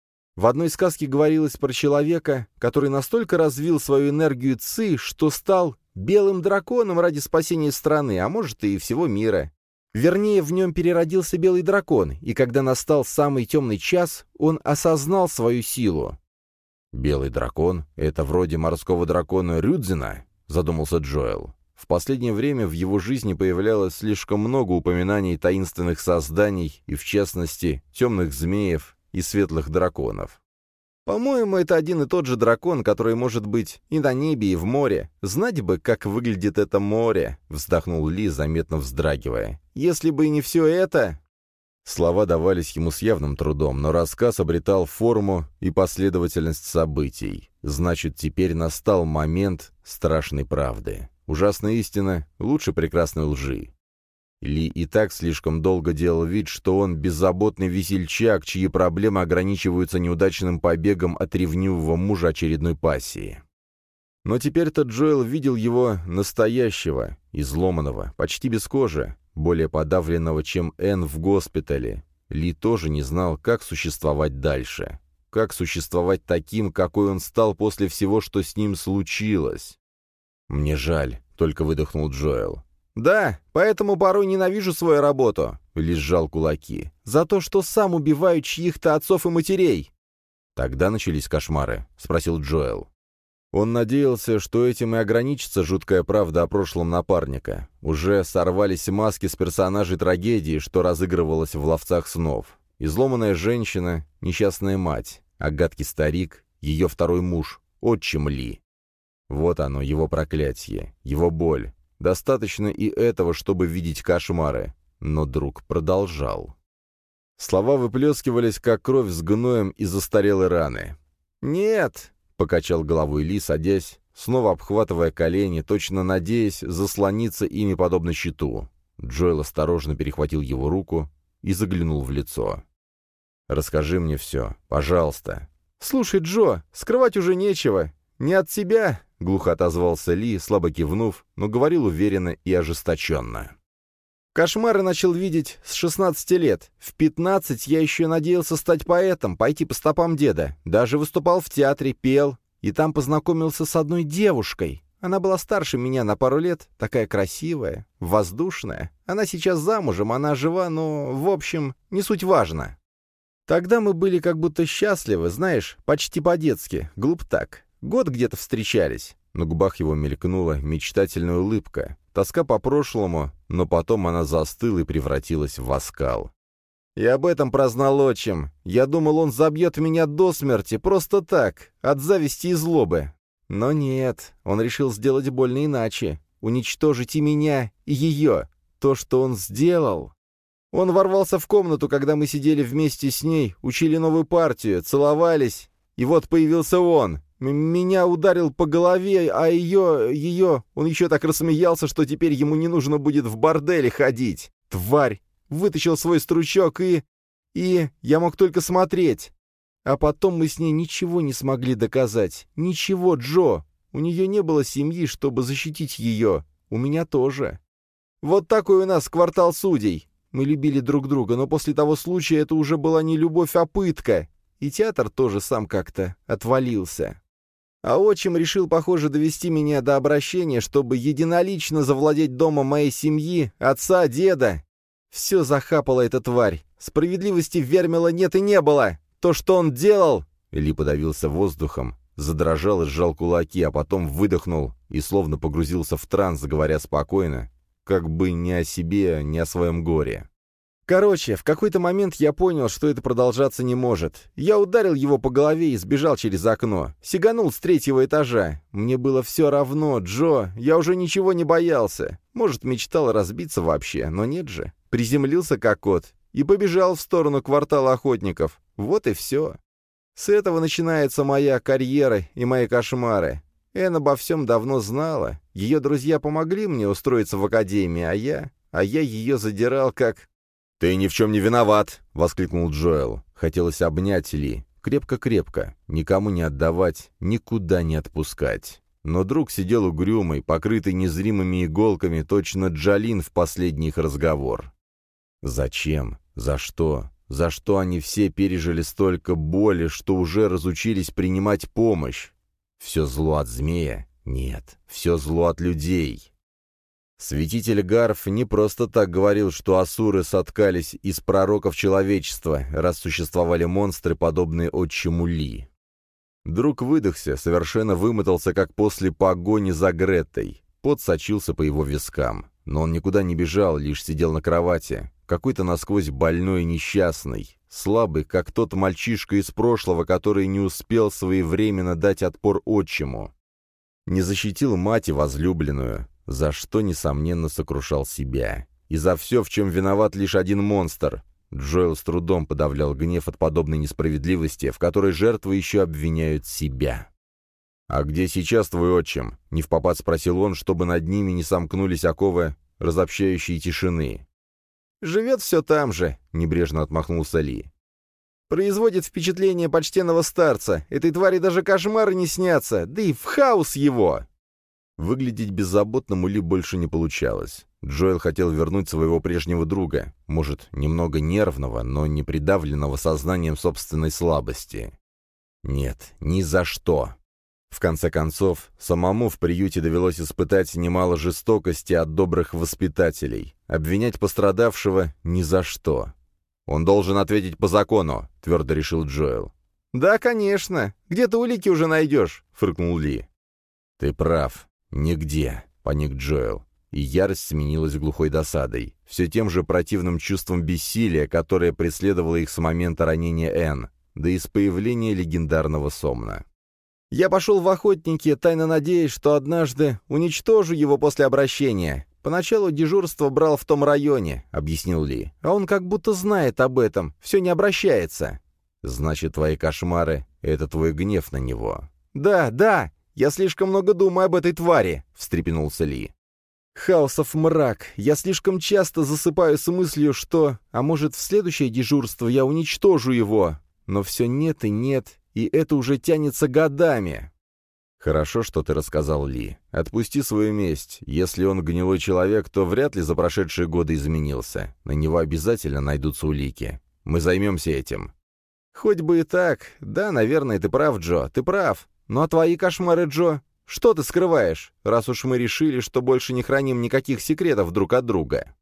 В одной сказке говорилось про человека, который настолько развил свою энергию ци, что стал белым драконом ради спасения страны, а может и всего мира. Вернее, в нем переродился белый дракон, и когда настал самый темный час, он осознал свою силу. «Белый дракон — это вроде морского дракона Рюдзина?» — задумался Джоэл. В последнее время в его жизни появлялось слишком много упоминаний таинственных созданий, и, в частности, темных змеев и светлых драконов. «По-моему, это один и тот же дракон, который может быть и на небе, и в море. Знать бы, как выглядит это море», — вздохнул Ли, заметно вздрагивая. «Если бы и не все это...» Слова давались ему с явным трудом, но рассказ обретал форму и последовательность событий. Значит, теперь настал момент страшной правды. Ужасная истина лучше прекрасной лжи. Ли и так слишком долго делал вид, что он беззаботный весельчак, чьи проблемы ограничиваются неудачным побегом от ревнивого мужа очередной пассии. Но теперь-то Джоэл видел его настоящего, изломанного, почти без кожи, более подавленного, чем Энн в госпитале. Ли тоже не знал, как существовать дальше. Как существовать таким, какой он стал после всего, что с ним случилось. «Мне жаль», — только выдохнул Джоэл. «Да, поэтому порой ненавижу свою работу», — Ли сжал кулаки. «За то, что сам убиваю чьих-то отцов и матерей». «Тогда начались кошмары?» — спросил Джоэл. Он надеялся, что этим и ограничится жуткая правда о прошлом напарника. Уже сорвались маски с персонажей трагедии, что разыгрывалось в ловцах снов. Изломанная женщина, несчастная мать, а гадкий старик, ее второй муж, отчим Ли. Вот оно, его проклятие, его боль. Достаточно и этого, чтобы видеть кошмары. Но друг продолжал. Слова выплескивались, как кровь с гноем из застарелой раны. «Нет», — покачал головой Ли, садясь, снова обхватывая колени, точно надеясь заслониться ими подобно щиту. Джоэл осторожно перехватил его руку и заглянул в лицо. «Расскажи мне все, пожалуйста». «Слушай, Джо, скрывать уже нечего. Не от тебя», — глухо отозвался Ли, слабо кивнув, но говорил уверенно и ожесточенно. «Кошмары начал видеть с шестнадцати лет. В пятнадцать я еще надеялся стать поэтом, пойти по стопам деда. Даже выступал в театре, пел. И там познакомился с одной девушкой. Она была старше меня на пару лет, такая красивая, воздушная. Она сейчас замужем, она жива, но, в общем, не суть важно. Тогда мы были как будто счастливы, знаешь, почти по-детски, глуп так. Год где-то встречались». На губах его мелькнула мечтательная улыбка. Тоска по прошлому, но потом она застыла и превратилась в оскал. «И об этом прознал отчим. Я думал, он забьет меня до смерти, просто так, от зависти и злобы. Но нет, он решил сделать больно иначе. Уничтожить и меня, и ее. То, что он сделал. Он ворвался в комнату, когда мы сидели вместе с ней, учили новую партию, целовались, и вот появился он. Меня ударил по голове, а ее... ее... Он еще так рассмеялся, что теперь ему не нужно будет в борделе ходить. Тварь! Вытащил свой стручок и... И я мог только смотреть. А потом мы с ней ничего не смогли доказать. Ничего, Джо. У нее не было семьи, чтобы защитить ее. У меня тоже. Вот такой у нас квартал судей. Мы любили друг друга, но после того случая это уже была не любовь, а пытка. И театр тоже сам как-то отвалился. А отчим решил, похоже, довести меня до обращения, чтобы единолично завладеть домом моей семьи, отца, деда. Все захапала эта тварь. Справедливости в Вермила нет и не было. То, что он делал...» Ли подавился воздухом, задрожал и сжал кулаки, а потом выдохнул и словно погрузился в транс, говоря спокойно, как бы не о себе, не о своем горе. «Короче, в какой-то момент я понял, что это продолжаться не может. Я ударил его по голове и сбежал через окно. Сиганул с третьего этажа. Мне было все равно, Джо, я уже ничего не боялся. Может, мечтал разбиться вообще, но нет же. Приземлился как кот и побежал в сторону квартала охотников. Вот и все. С этого начинается моя карьера и мои кошмары. Энн обо всем давно знала. Ее друзья помогли мне устроиться в академии, а я... А я ее задирал как... «Ты ни в чем не виноват!» — воскликнул Джоэл. Хотелось обнять Ли. Крепко-крепко. Никому не отдавать, никуда не отпускать. Но друг сидел угрюмый, покрытый незримыми иголками, точно Джалин в последний их разговор. Зачем? За что? За что они все пережили столько боли, что уже разучились принимать помощь? Все зло от змея? Нет, все зло от людей. Святитель Гарф не просто так говорил, что асуры соткались из пророков человечества, раз существовали монстры, подобные отчиму Ли. Друг выдохся, совершенно вымотался, как после погони за Греттой. Пот сочился по его вискам. Но он никуда не бежал, лишь сидел на кровати. Какой-то насквозь больной и несчастный. Слабый, как тот мальчишка из прошлого, который не успел своевременно дать отпор отчиму. Не защитил мать и возлюбленную, за что, несомненно, сокрушал себя. И за все, в чем виноват лишь один монстр. Джоэл с трудом подавлял гнев от подобной несправедливости, в которой жертвы еще обвиняют себя. «А где сейчас твой отчим?» — невпопад спросил он, чтобы над ними не сомкнулись оковы разобщающей тишины. «Живет все там же», — небрежно отмахнулся Ли. «Производит впечатление почтенного старца. Этой твари даже кошмары не снятся, да и в хаос его!» Выглядеть беззаботным у Ли больше не получалось. Джоэл хотел вернуть своего прежнего друга, может, немного нервного, но не придавленного сознанием собственной слабости. Нет, ни за что. В конце концов, самому в приюте довелось испытать немало жестокости от добрых воспитателей. Обвинять пострадавшего ни за что. «Он должен ответить по закону», — твердо решил Джоэл. «Да, конечно. Где ты улики уже найдешь?» — фыркнул Ли. «Ты прав. Нигде», — поник Джоэл. И ярость сменилась глухой досадой, все тем же противным чувством бессилия, которое преследовало их с момента ранения Энн, да и с появления легендарного Сомна. «Я пошел в охотники, тайно надеясь, что однажды уничтожу его после обращения. Поначалу дежурство брал в том районе», — объяснил Ли. «А он как будто знает об этом, все не обращается». «Значит, твои кошмары — это твой гнев на него». «Да, да, я слишком много думаю об этой твари», — встрепенулся Ли. «Хаосов мрак. Я слишком часто засыпаю с мыслью, что, а может, в следующее дежурство я уничтожу его. Но все нет и нет, и это уже тянется годами». «Хорошо, что ты рассказал, Ли. Отпусти свою месть. Если он гнилой человек, то вряд ли за прошедшие годы изменился. На него обязательно найдутся улики. Мы займемся этим». «Хоть бы и так. Да, наверное, ты прав, Джо, ты прав. Ну а твои кошмары, Джо? Что ты скрываешь, раз уж мы решили, что больше не храним никаких секретов друг от друга?»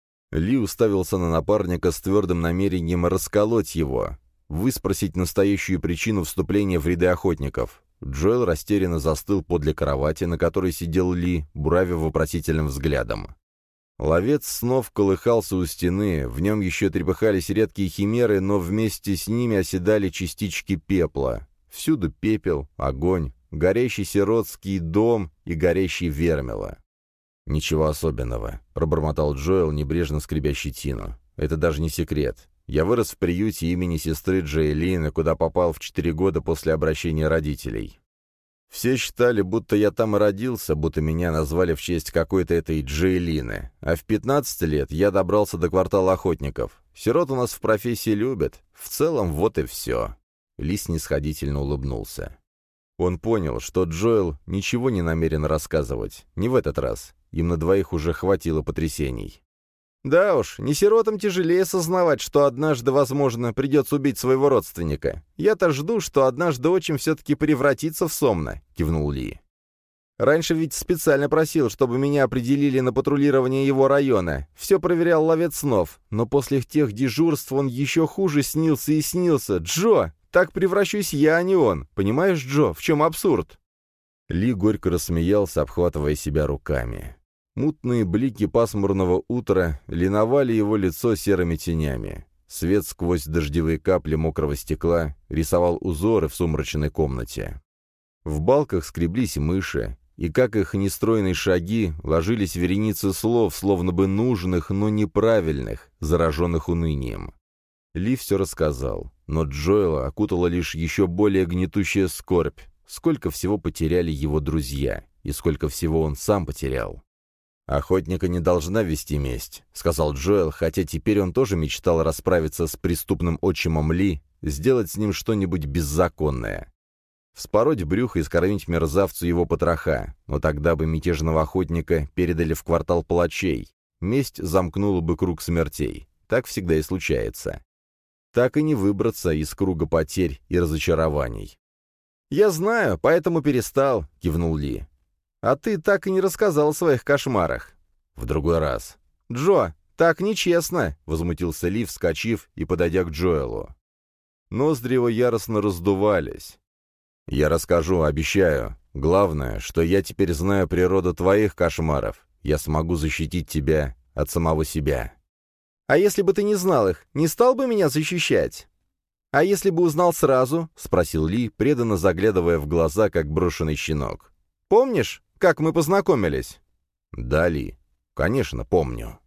Ли уставился на напарника с твердым намерением расколоть его, выспросить настоящую причину вступления в ряды охотников. Джоэл растерянно застыл подле кровати, на которой сидел Ли, буравя вопросительным взглядом. Ловец снов колыхался у стены, в нем еще трепыхались редкие химеры, но вместе с ними оседали частички пепла. Всюду пепел, огонь, горящий сиротский дом и горящий вермила. «Ничего особенного», — пробормотал Джоэл, небрежно скребя щетину. «Это даже не секрет. Я вырос в приюте имени сестры Джейлины, куда попал в четыре года после обращения родителей. Все считали, будто я там и родился, будто меня назвали в честь какой-то этой Джейлины. А в пятнадцать лет я добрался до квартала охотников. Сирот у нас в профессии любят. В целом, вот и все». Ли снисходительно улыбнулся. Он понял, что Джоэл ничего не намерен рассказывать. Не в этот раз. Им на двоих уже хватило потрясений. «Да уж, не сиротам тяжелее сознавать, что однажды, возможно, придется убить своего родственника. Я-то жду, что однажды отчим все-таки превратится в Сомна», — кивнул Ли. «Раньше ведь специально просил, чтобы меня определили на патрулирование его района. Все проверял ловец снов. Но после тех дежурств он еще хуже снился и снился. Джо, так превращусь я, а не он. Понимаешь, Джо, в чем абсурд?» Ли горько рассмеялся, обхватывая себя руками. Мутные блики пасмурного утра линовали его лицо серыми тенями. Свет сквозь дождевые капли мокрого стекла рисовал узоры в сумрачной комнате. В балках скреблись мыши, и, как их нестройные шаги, ложились вереницы слов, словно бы нужных, но неправильных, зараженных унынием. Ли все рассказал, но Джоэла окутала лишь еще более гнетущая скорбь. Сколько всего потеряли его друзья, и сколько всего он сам потерял. «Охотника не должна вести месть», — сказал Джоэл, хотя теперь он тоже мечтал расправиться с преступным отчимом Ли, сделать с ним что-нибудь беззаконное. Вспороть брюхо и скормить мерзавцу его потроха, но тогда бы мятежного охотника передали в квартал палачей. Месть замкнула бы круг смертей. Так всегда и случается. Так и не выбраться из круга потерь и разочарований. «Я знаю, поэтому перестал», — кивнул Ли. «А ты так и не рассказал о своих кошмарах». «В другой раз». «Джо, так нечестно», — возмутился Ли, вскочив и подойдя к Джоэлу. Ноздри его яростно раздувались. «Я расскажу, обещаю. Главное, что я теперь знаю природу твоих кошмаров. Я смогу защитить тебя от самого себя». «А если бы ты не знал их, не стал бы меня защищать?» «А если бы узнал сразу?» — спросил Ли, преданно заглядывая в глаза, как брошенный щенок. «Помнишь, как мы познакомились?» «Да, Ли, конечно, помню».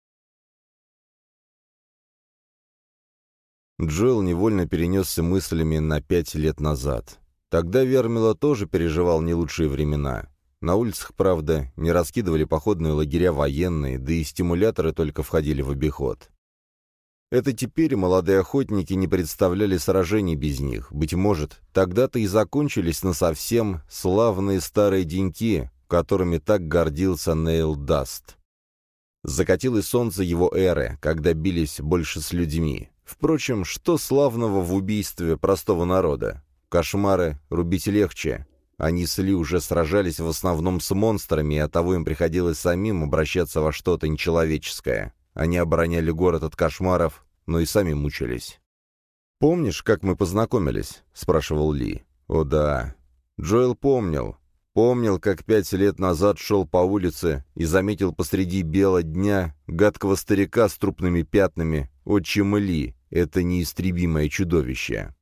Джоэл невольно перенесся мыслями на пять лет назад. Тогда Вермила тоже переживал не лучшие времена. На улицах, правда, не раскидывали походные лагеря военные, да и стимуляторы только входили в обиход. Это теперь молодые охотники не представляли сражений без них. Быть может, тогда-то и закончились насовсем славные старые деньки, которыми так гордился Нейл Даст. Закатилось солнце его эры, когда бились больше с людьми. Впрочем, что славного в убийстве простого народа? Кошмары рубить легче. Они с Ли уже сражались в основном с монстрами, и оттого им приходилось самим обращаться во что-то нечеловеческое. Они обороняли город от кошмаров, но и сами мучились. «Помнишь, как мы познакомились?» — спрашивал Ли. «О да». Джоэл помнил. Помнил, как пять лет назад шел по улице и заметил посреди бела дня гадкого старика с трупными пятнами, отчима Ли, это неистребимое чудовище.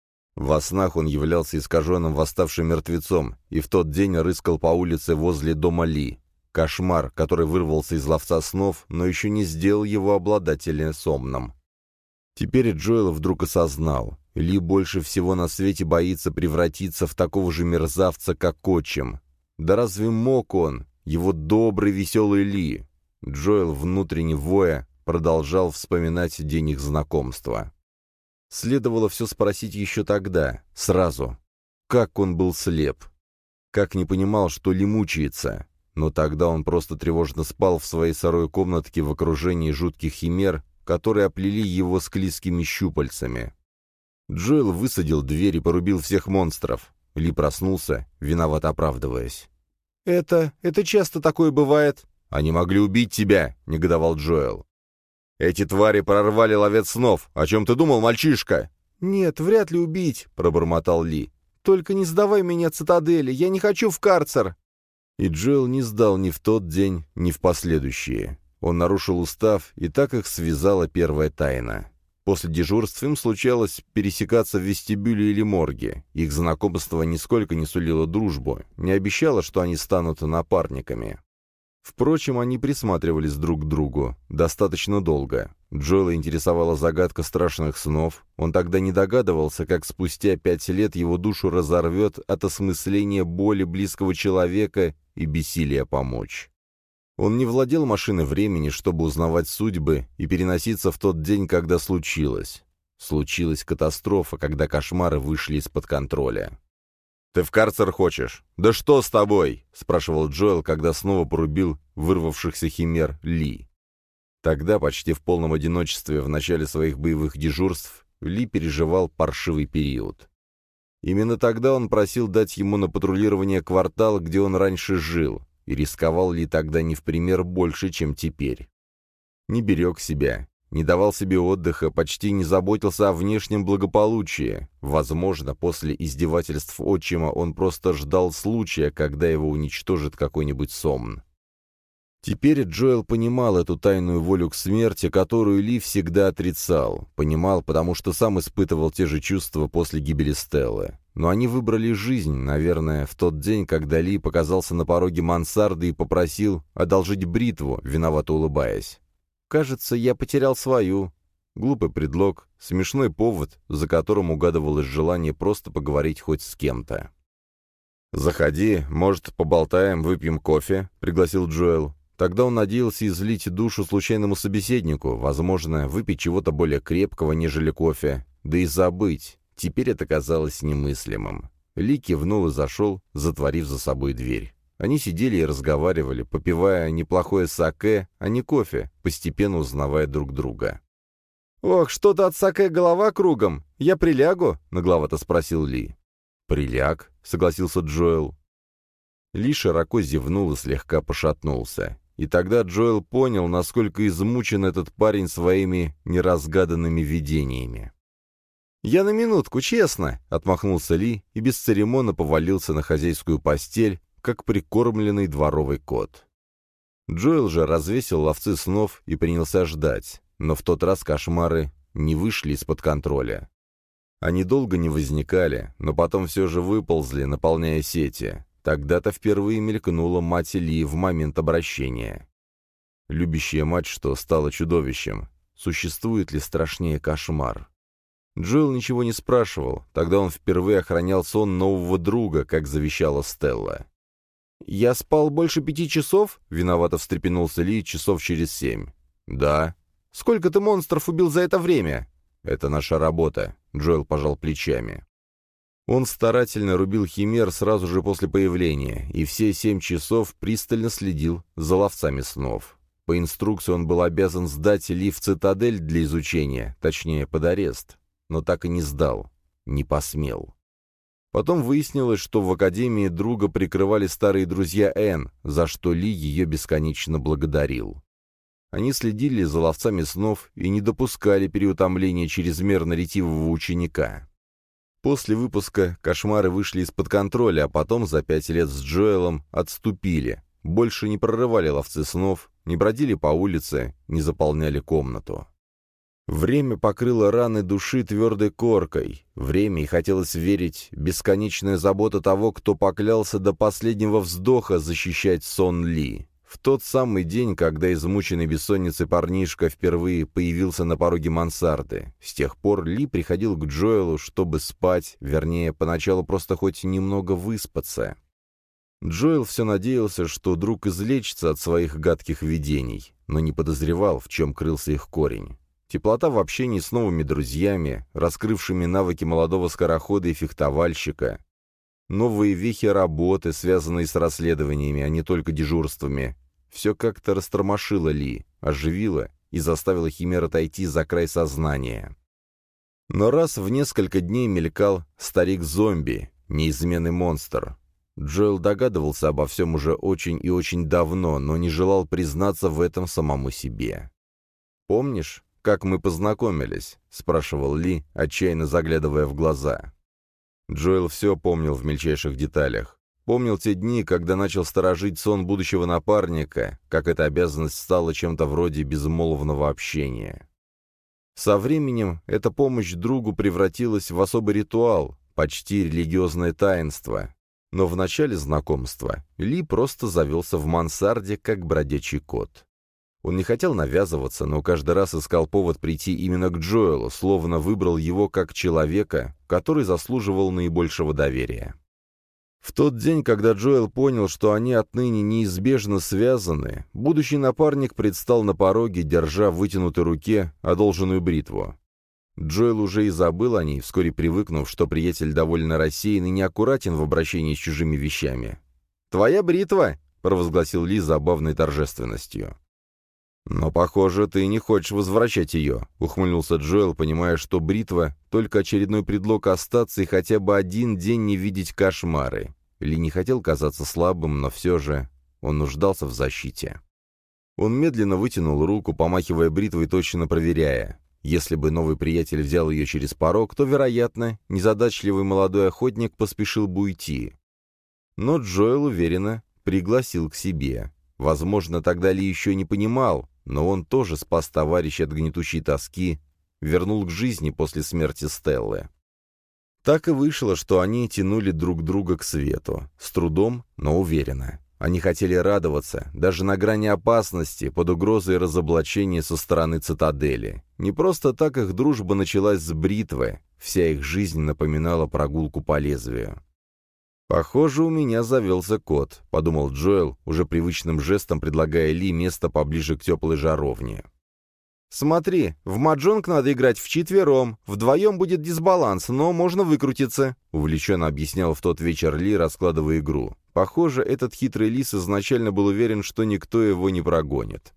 Во снах он являлся искаженным восставшим мертвецом, и в тот день рыскал по улице возле дома Ли. Кошмар, который вырвался из ловца снов, но еще не сделал его обладателя сомном. Теперь Джоэл вдруг осознал, Ли больше всего на свете боится превратиться в такого же мерзавца, как отчим. Да разве мог он, его добрый веселый Ли? Джоэл, внутренне воя, продолжал вспоминать день их знакомства. Следовало все спросить еще тогда, сразу. Как он был слеп? Как не понимал, что Ли мучается? Но тогда он просто тревожно спал в своей сырой комнатке в окружении жутких химер, которые оплели его склизкими щупальцами. Джоэл высадил дверь и порубил всех монстров. Ли проснулся, виновато оправдываясь. «Это... это часто такое бывает». «Они могли убить тебя», — негодовал Джоэл. «Эти твари прорвали ловец снов. О чем ты думал, мальчишка?» «Нет, вряд ли убить», — пробормотал Ли. «Только не сдавай меня цитадели, я не хочу в карцер». И Джоэл не сдал ни в тот день, ни в последующие. Он нарушил устав, и так их связала первая тайна. После дежурств им случалось пересекаться в вестибюле или морге. Их знакомство нисколько не сулило дружбу, не обещало, что они станут напарниками. Впрочем, они присматривались друг к другу достаточно долго. Джоэла интересовала загадка страшных снов. Он тогда не догадывался, как спустя пять лет его душу разорвет от осмысления боли близкого человека и бессилия помочь. Он не владел машиной времени, чтобы узнавать судьбы и переноситься в тот день, когда случилось. Случилась катастрофа, когда кошмары вышли из-под контроля. «Ты в карцер хочешь? Да что с тобой?» — спрашивал Джоэл, когда снова порубил вырвавшихся химер Ли. Тогда, почти в полном одиночестве в начале своих боевых дежурств, Ли переживал паршивый период. Именно тогда он просил дать ему на патрулирование квартал, где он раньше жил, и рисковал Ли тогда не в пример больше, чем теперь. Не берег себя, не давал себе отдыха, почти не заботился о внешнем благополучии. Возможно, после издевательств отчима он просто ждал случая, когда его уничтожит какой-нибудь сомн. Теперь Джоэл понимал эту тайную волю к смерти, которую Ли всегда отрицал. Понимал, потому что сам испытывал те же чувства после гибели Стеллы. Но они выбрали жизнь, наверное, в тот день, когда Ли показался на пороге мансарды и попросил одолжить бритву, виновато улыбаясь. «Кажется, я потерял свою». Глупый предлог, смешной повод, за которым угадывалось желание просто поговорить хоть с кем-то. «Заходи, может, поболтаем, выпьем кофе», — пригласил Джоэл. Тогда он надеялся излить душу случайному собеседнику, возможно, выпить чего-то более крепкого, нежели кофе, да и забыть. Теперь это казалось немыслимым. Ли кивнул и зашел, затворив за собой дверь. Они сидели и разговаривали, попивая неплохое саке, а не кофе, постепенно узнавая друг друга. «Ох, что-то от саке голова кругом. Я прилягу?» — нагловато спросил Ли. «Приляг», — согласился Джоэл. Ли широко зевнул и слегка пошатнулся. И тогда Джоэл понял, насколько измучен этот парень своими неразгаданными видениями. «Я на минутку, честно!» — отмахнулся Ли и бесцеремонно повалился на хозяйскую постель, как прикормленный дворовый кот. Джоэл же развесил ловцы снов и принялся ждать, но в тот раз кошмары не вышли из-под контроля. Они долго не возникали, но потом все же выползли, наполняя сети. Тогда-то впервые мелькнула мать Ли в момент обращения. Любящая мать, что стала чудовищем. Существует ли страшнее кошмар? Джоэл ничего не спрашивал, тогда он впервые охранял сон нового друга, как завещала Стелла. «Я спал больше пяти часов?» — виновато встрепенулся Ли часов через семь. «Да». «Сколько ты монстров убил за это время?» «Это наша работа», — Джоэл пожал плечами. Он старательно рубил химер сразу же после появления, и все семь часов пристально следил за ловцами снов. По инструкции он был обязан сдать Ли в цитадель для изучения, точнее, под арест. Но так и не сдал, не посмел. Потом выяснилось, что в академии друга прикрывали старые друзья Энн, за что Ли ее бесконечно благодарил. Они следили за ловцами снов и не допускали переутомления чрезмерно ретивого ученика. После выпуска кошмары вышли из-под контроля, а потом за пять лет с Джоэлом отступили, больше не прорывали ловцы снов, не бродили по улице, не заполняли комнату. Время покрыло раны души твердой коркой. Время, и хотелось верить, бесконечная забота того, кто поклялся до последнего вздоха защищать сон Ли. В тот самый день, когда измученный бессонницей парнишка впервые появился на пороге мансарды. С тех пор Ли приходил к Джоэлу, чтобы спать, вернее, поначалу просто хоть немного выспаться. Джоэл все надеялся, что друг излечится от своих гадких видений, но не подозревал, в чем крылся их корень. Теплота в общении с новыми друзьями, раскрывшими навыки молодого скорохода и фехтовальщика, новые вехи работы, связанные с расследованиями, а не только дежурствами, все как-то растормошило Ли, оживило и заставило химер отойти за край сознания. Но раз в несколько дней мелькал старик-зомби, неизменный монстр. Джоэл догадывался обо всем уже очень и очень давно, но не желал признаться в этом самому себе. «Помнишь, как мы познакомились?» — спрашивал Ли, отчаянно заглядывая в глаза. Джоэл все помнил в мельчайших деталях. Помнил те дни, когда начал сторожить сон будущего напарника, как эта обязанность стала чем-то вроде безмолвного общения. Со временем эта помощь другу превратилась в особый ритуал, почти религиозное таинство. Но в начале знакомства Ли просто завелся в мансарде, как бродячий кот. Он не хотел навязываться, но каждый раз искал повод прийти именно к Джоэлу, словно выбрал его как человека, который заслуживал наибольшего доверия. В тот день, когда Джоэл понял, что они отныне неизбежно связаны, будущий напарник предстал на пороге, держа в вытянутой руке одолженную бритву. Джоэл уже и забыл о ней, вскоре привыкнув, что приятель довольно рассеян и неаккуратен в обращении с чужими вещами. «Твоя бритва!» — провозгласил Ли с забавной торжественностью. «Но, похоже, ты не хочешь возвращать ее», — ухмыльнулся Джоэл, понимая, что бритва — только очередной предлог остаться и хотя бы один день не видеть кошмары. Ли не хотел казаться слабым, но все же он нуждался в защите. Он медленно вытянул руку, помахивая бритвой, точно проверяя. Если бы новый приятель взял ее через порог, то, вероятно, незадачливый молодой охотник поспешил бы уйти. Но Джоэл уверенно пригласил к себе. Возможно, тогда Ли еще не понимал, но он тоже спас товарища от гнетущей тоски, вернул к жизни после смерти Стеллы. Так и вышло, что они тянули друг друга к свету, с трудом, но уверенно. Они хотели радоваться, даже на грани опасности, под угрозой разоблачения со стороны цитадели. Не просто так их дружба началась с бритвы, вся их жизнь напоминала прогулку по лезвию. «Похоже, у меня завелся кот», — подумал Джоэл, уже привычным жестом предлагая Ли место поближе к теплой жаровне. «Смотри, в маджонг надо играть вчетвером, вдвоем будет дисбаланс, но можно выкрутиться», — увлеченно объяснял в тот вечер Ли, раскладывая игру. Похоже, этот хитрый лис изначально был уверен, что никто его не прогонит.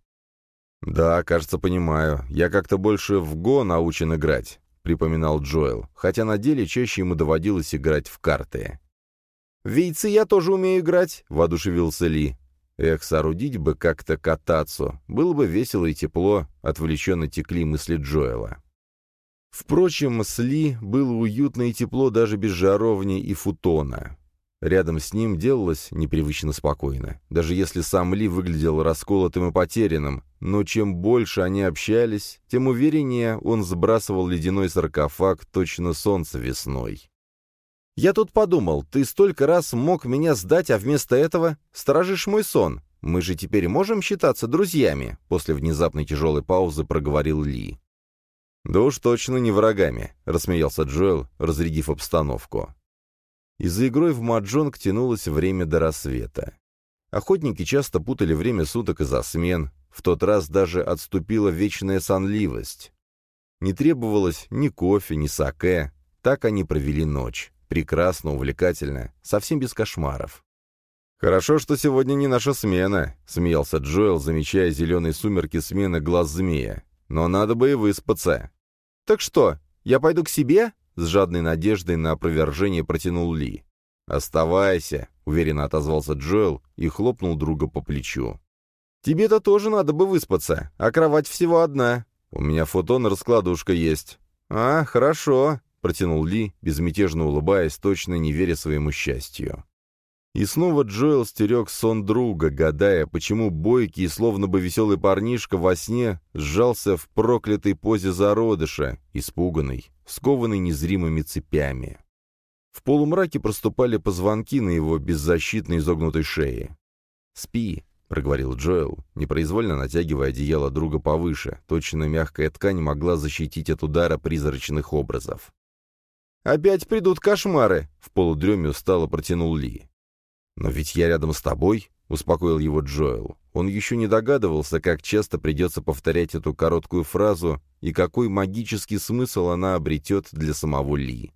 «Да, кажется, понимаю. Я как-то больше в го научен играть», — припоминал Джоэл, хотя на деле чаще ему доводилось играть в карты. «В вейцы я тоже умею играть», — воодушевился Ли. Эх, соорудить бы как-то кататься. Было бы весело и тепло, отвлеченно текли мысли Джоэла. Впрочем, с Ли было уютно и тепло даже без жаровни и футона. Рядом с ним делалось непривычно спокойно, даже если сам Ли выглядел расколотым и потерянным, но чем больше они общались, тем увереннее он сбрасывал ледяной саркофаг, точно солнце весной. «Я тут подумал, ты столько раз мог меня сдать, а вместо этого сторожишь мой сон. Мы же теперь можем считаться друзьями?» После внезапной тяжелой паузы проговорил Ли. «Да уж точно не врагами», — рассмеялся Джоэл, разрядив обстановку. И за игрой в маджонг тянулось время до рассвета. Охотники часто путали время суток из-за смен, в тот раз даже отступила вечная сонливость. Не требовалось ни кофе, ни саке, так они провели ночь. Прекрасно, увлекательно, совсем без кошмаров. «Хорошо, что сегодня не наша смена», — смеялся Джоэл, замечая зеленые сумерки смены глаз змея. «Но надо бы и выспаться». «Так что, я пойду к себе?» — с жадной надеждой на опровержение протянул Ли. «Оставайся», — уверенно отозвался Джоэл и хлопнул друга по плечу. «Тебе-то тоже надо бы выспаться, а кровать всего одна. У меня футон и раскладушка есть». «А, хорошо», — протянул Ли, безмятежно улыбаясь, точно не веря своему счастью. И снова Джоэл стерег сон друга, гадая, почему бойкий и словно бы веселый парнишка во сне сжался в проклятой позе зародыша, испуганный, скованный незримыми цепями. В полумраке проступали позвонки на его беззащитной изогнутой шее. «Спи», — проговорил Джоэл, непроизвольно натягивая одеяло друга повыше, точно мягкая ткань могла защитить от удара призрачных образов. «Опять придут кошмары», — в полудреме устало протянул Ли. «Но ведь я рядом с тобой», — успокоил его Джоэл. Он еще не догадывался, как часто придется повторять эту короткую фразу и какой магический смысл она обретет для самого Ли.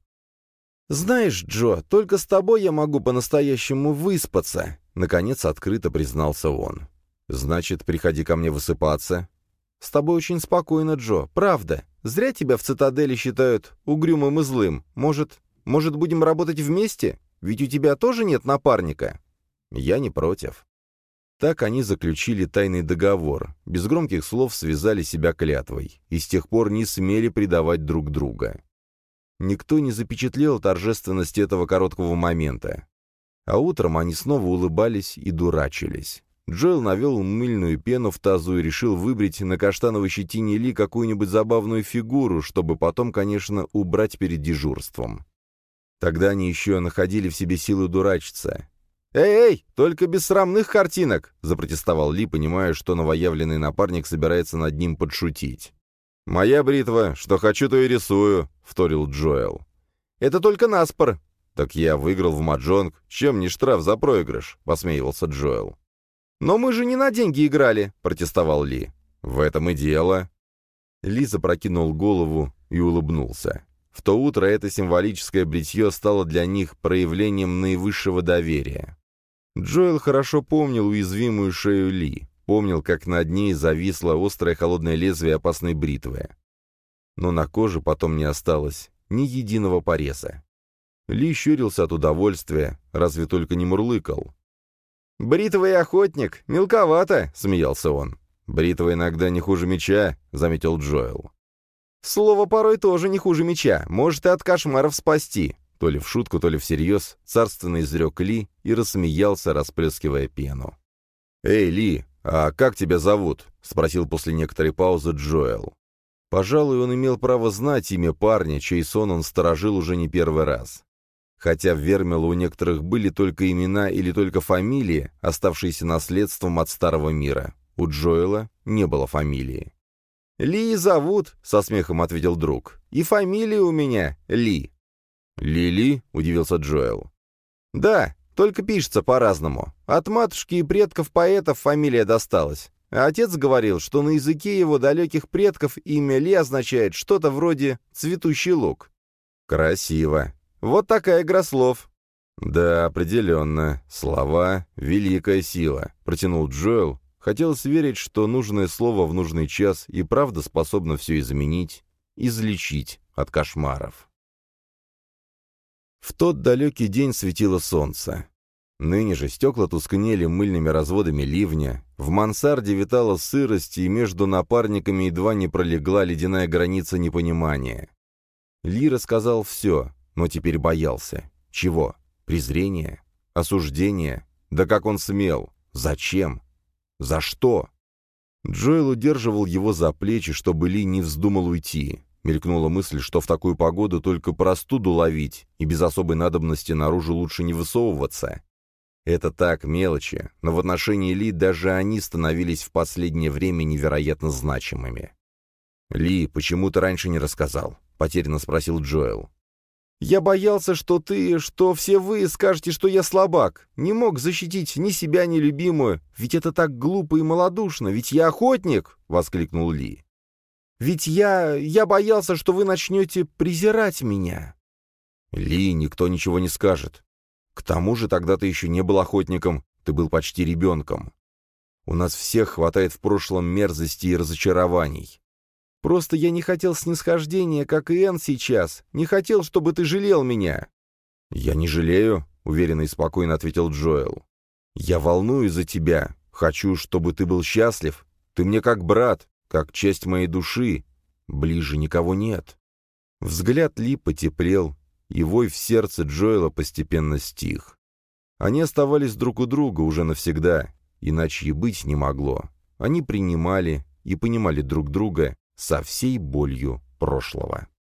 «Знаешь, Джо, только с тобой я могу по-настоящему выспаться», — наконец открыто признался он. «Значит, приходи ко мне высыпаться». «С тобой очень спокойно, Джо, правда. Зря тебя в цитадели считают угрюмым и злым. Может, может, будем работать вместе? Ведь у тебя тоже нет напарника?» «Я не против». Так они заключили тайный договор, без громких слов связали себя клятвой, и с тех пор не смели предавать друг друга. Никто не запечатлел торжественность этого короткого момента. А утром они снова улыбались и дурачились. Джоэл навел мыльную пену в тазу и решил выбрить на каштановой щетине Ли какую-нибудь забавную фигуру, чтобы потом, конечно, убрать перед дежурством. Тогда они еще находили в себе силы дурачиться. «Эй-эй, только без срамных картинок!» — запротестовал Ли, понимая, что новоявленный напарник собирается над ним подшутить. «Моя бритва, что хочу, то и рисую», — вторил Джоэл. «Это только наспор». «Так я выиграл в маджонг. Чем не штраф за проигрыш?» — посмеивался Джоэл. «Но мы же не на деньги играли», — протестовал Ли. «В этом и дело». Ли запрокинул голову и улыбнулся. В то утро это символическое бритье стало для них проявлением наивысшего доверия. Джоэл хорошо помнил уязвимую шею Ли, помнил, как над ней зависло острое холодное лезвие опасной бритвы. Но на коже потом не осталось ни единого пореза. Ли щурился от удовольствия, разве только не мурлыкал. «Бритва и охотник, мелковато», — смеялся он. «Бритва иногда не хуже меча», — заметил Джоэл. «Слово порой тоже не хуже меча, может и от кошмаров спасти», — то ли в шутку, то ли всерьез, царственно изрек Ли и рассмеялся, расплескивая пену. «Эй, Ли, а как тебя зовут?» — спросил после некоторой паузы Джоэл. Пожалуй, он имел право знать имя парня, чей сон он сторожил уже не первый раз. Хотя в Вермилу у некоторых были только имена или только фамилии, оставшиеся наследством от старого мира. У Джоэла не было фамилии. «Ли зовут», — со смехом ответил друг. «И фамилия у меня Ли». «Лили?» — удивился Джоэл. «Да, только пишется по-разному. От матушки и предков поэтов фамилия досталась. А отец говорил, что на языке его далеких предков имя Ли означает что-то вроде «цветущий лук». «Красиво. Вот такая игра слов». «Да, определенно. Слова — великая сила», — протянул Джоэл. Хотелось верить, что нужное слово в нужный час и правда способно все изменить, излечить от кошмаров. В тот далекий день светило солнце. Ныне же стекла тускнели мыльными разводами ливня, в мансарде витала сырость, и между напарниками едва не пролегла ледяная граница непонимания. Ли рассказал все, но теперь боялся. Чего? Презрения? Осуждения? Да как он смел? Зачем? За что? Джоэл удерживал его за плечи, чтобы Ли не вздумал уйти. Мелькнула мысль, что в такую погоду только простуду ловить, и без особой надобности наружу лучше не высовываться. Это так, мелочи, но в отношении Ли даже они становились в последнее время невероятно значимыми. «Ли, почему ты раньше не рассказал?» — потерянно спросил Джоэл. «Я боялся, что ты, что все вы скажете, что я слабак. Не мог защитить ни себя, ни любимую. Ведь это так глупо и малодушно. Ведь я охотник!» — воскликнул Ли. «Ведь я... я боялся, что вы начнете презирать меня». «Ли, никто ничего не скажет. К тому же тогда ты еще не был охотником, ты был почти ребенком. У нас всех хватает в прошлом мерзости и разочарований. Просто я не хотел снисхождения, как и Энн сейчас. Не хотел, чтобы ты жалел меня». «Я не жалею», — уверенно и спокойно ответил Джоэл. «Я волнуюсь за тебя. Хочу, чтобы ты был счастлив. Ты мне как брат, как часть моей души. Ближе никого нет». Взгляд Ли потеплел, и вой в сердце Джоэла постепенно стих. Они оставались друг у друга уже навсегда, иначе и быть не могло. Они принимали и понимали друг друга со всей болью прошлого.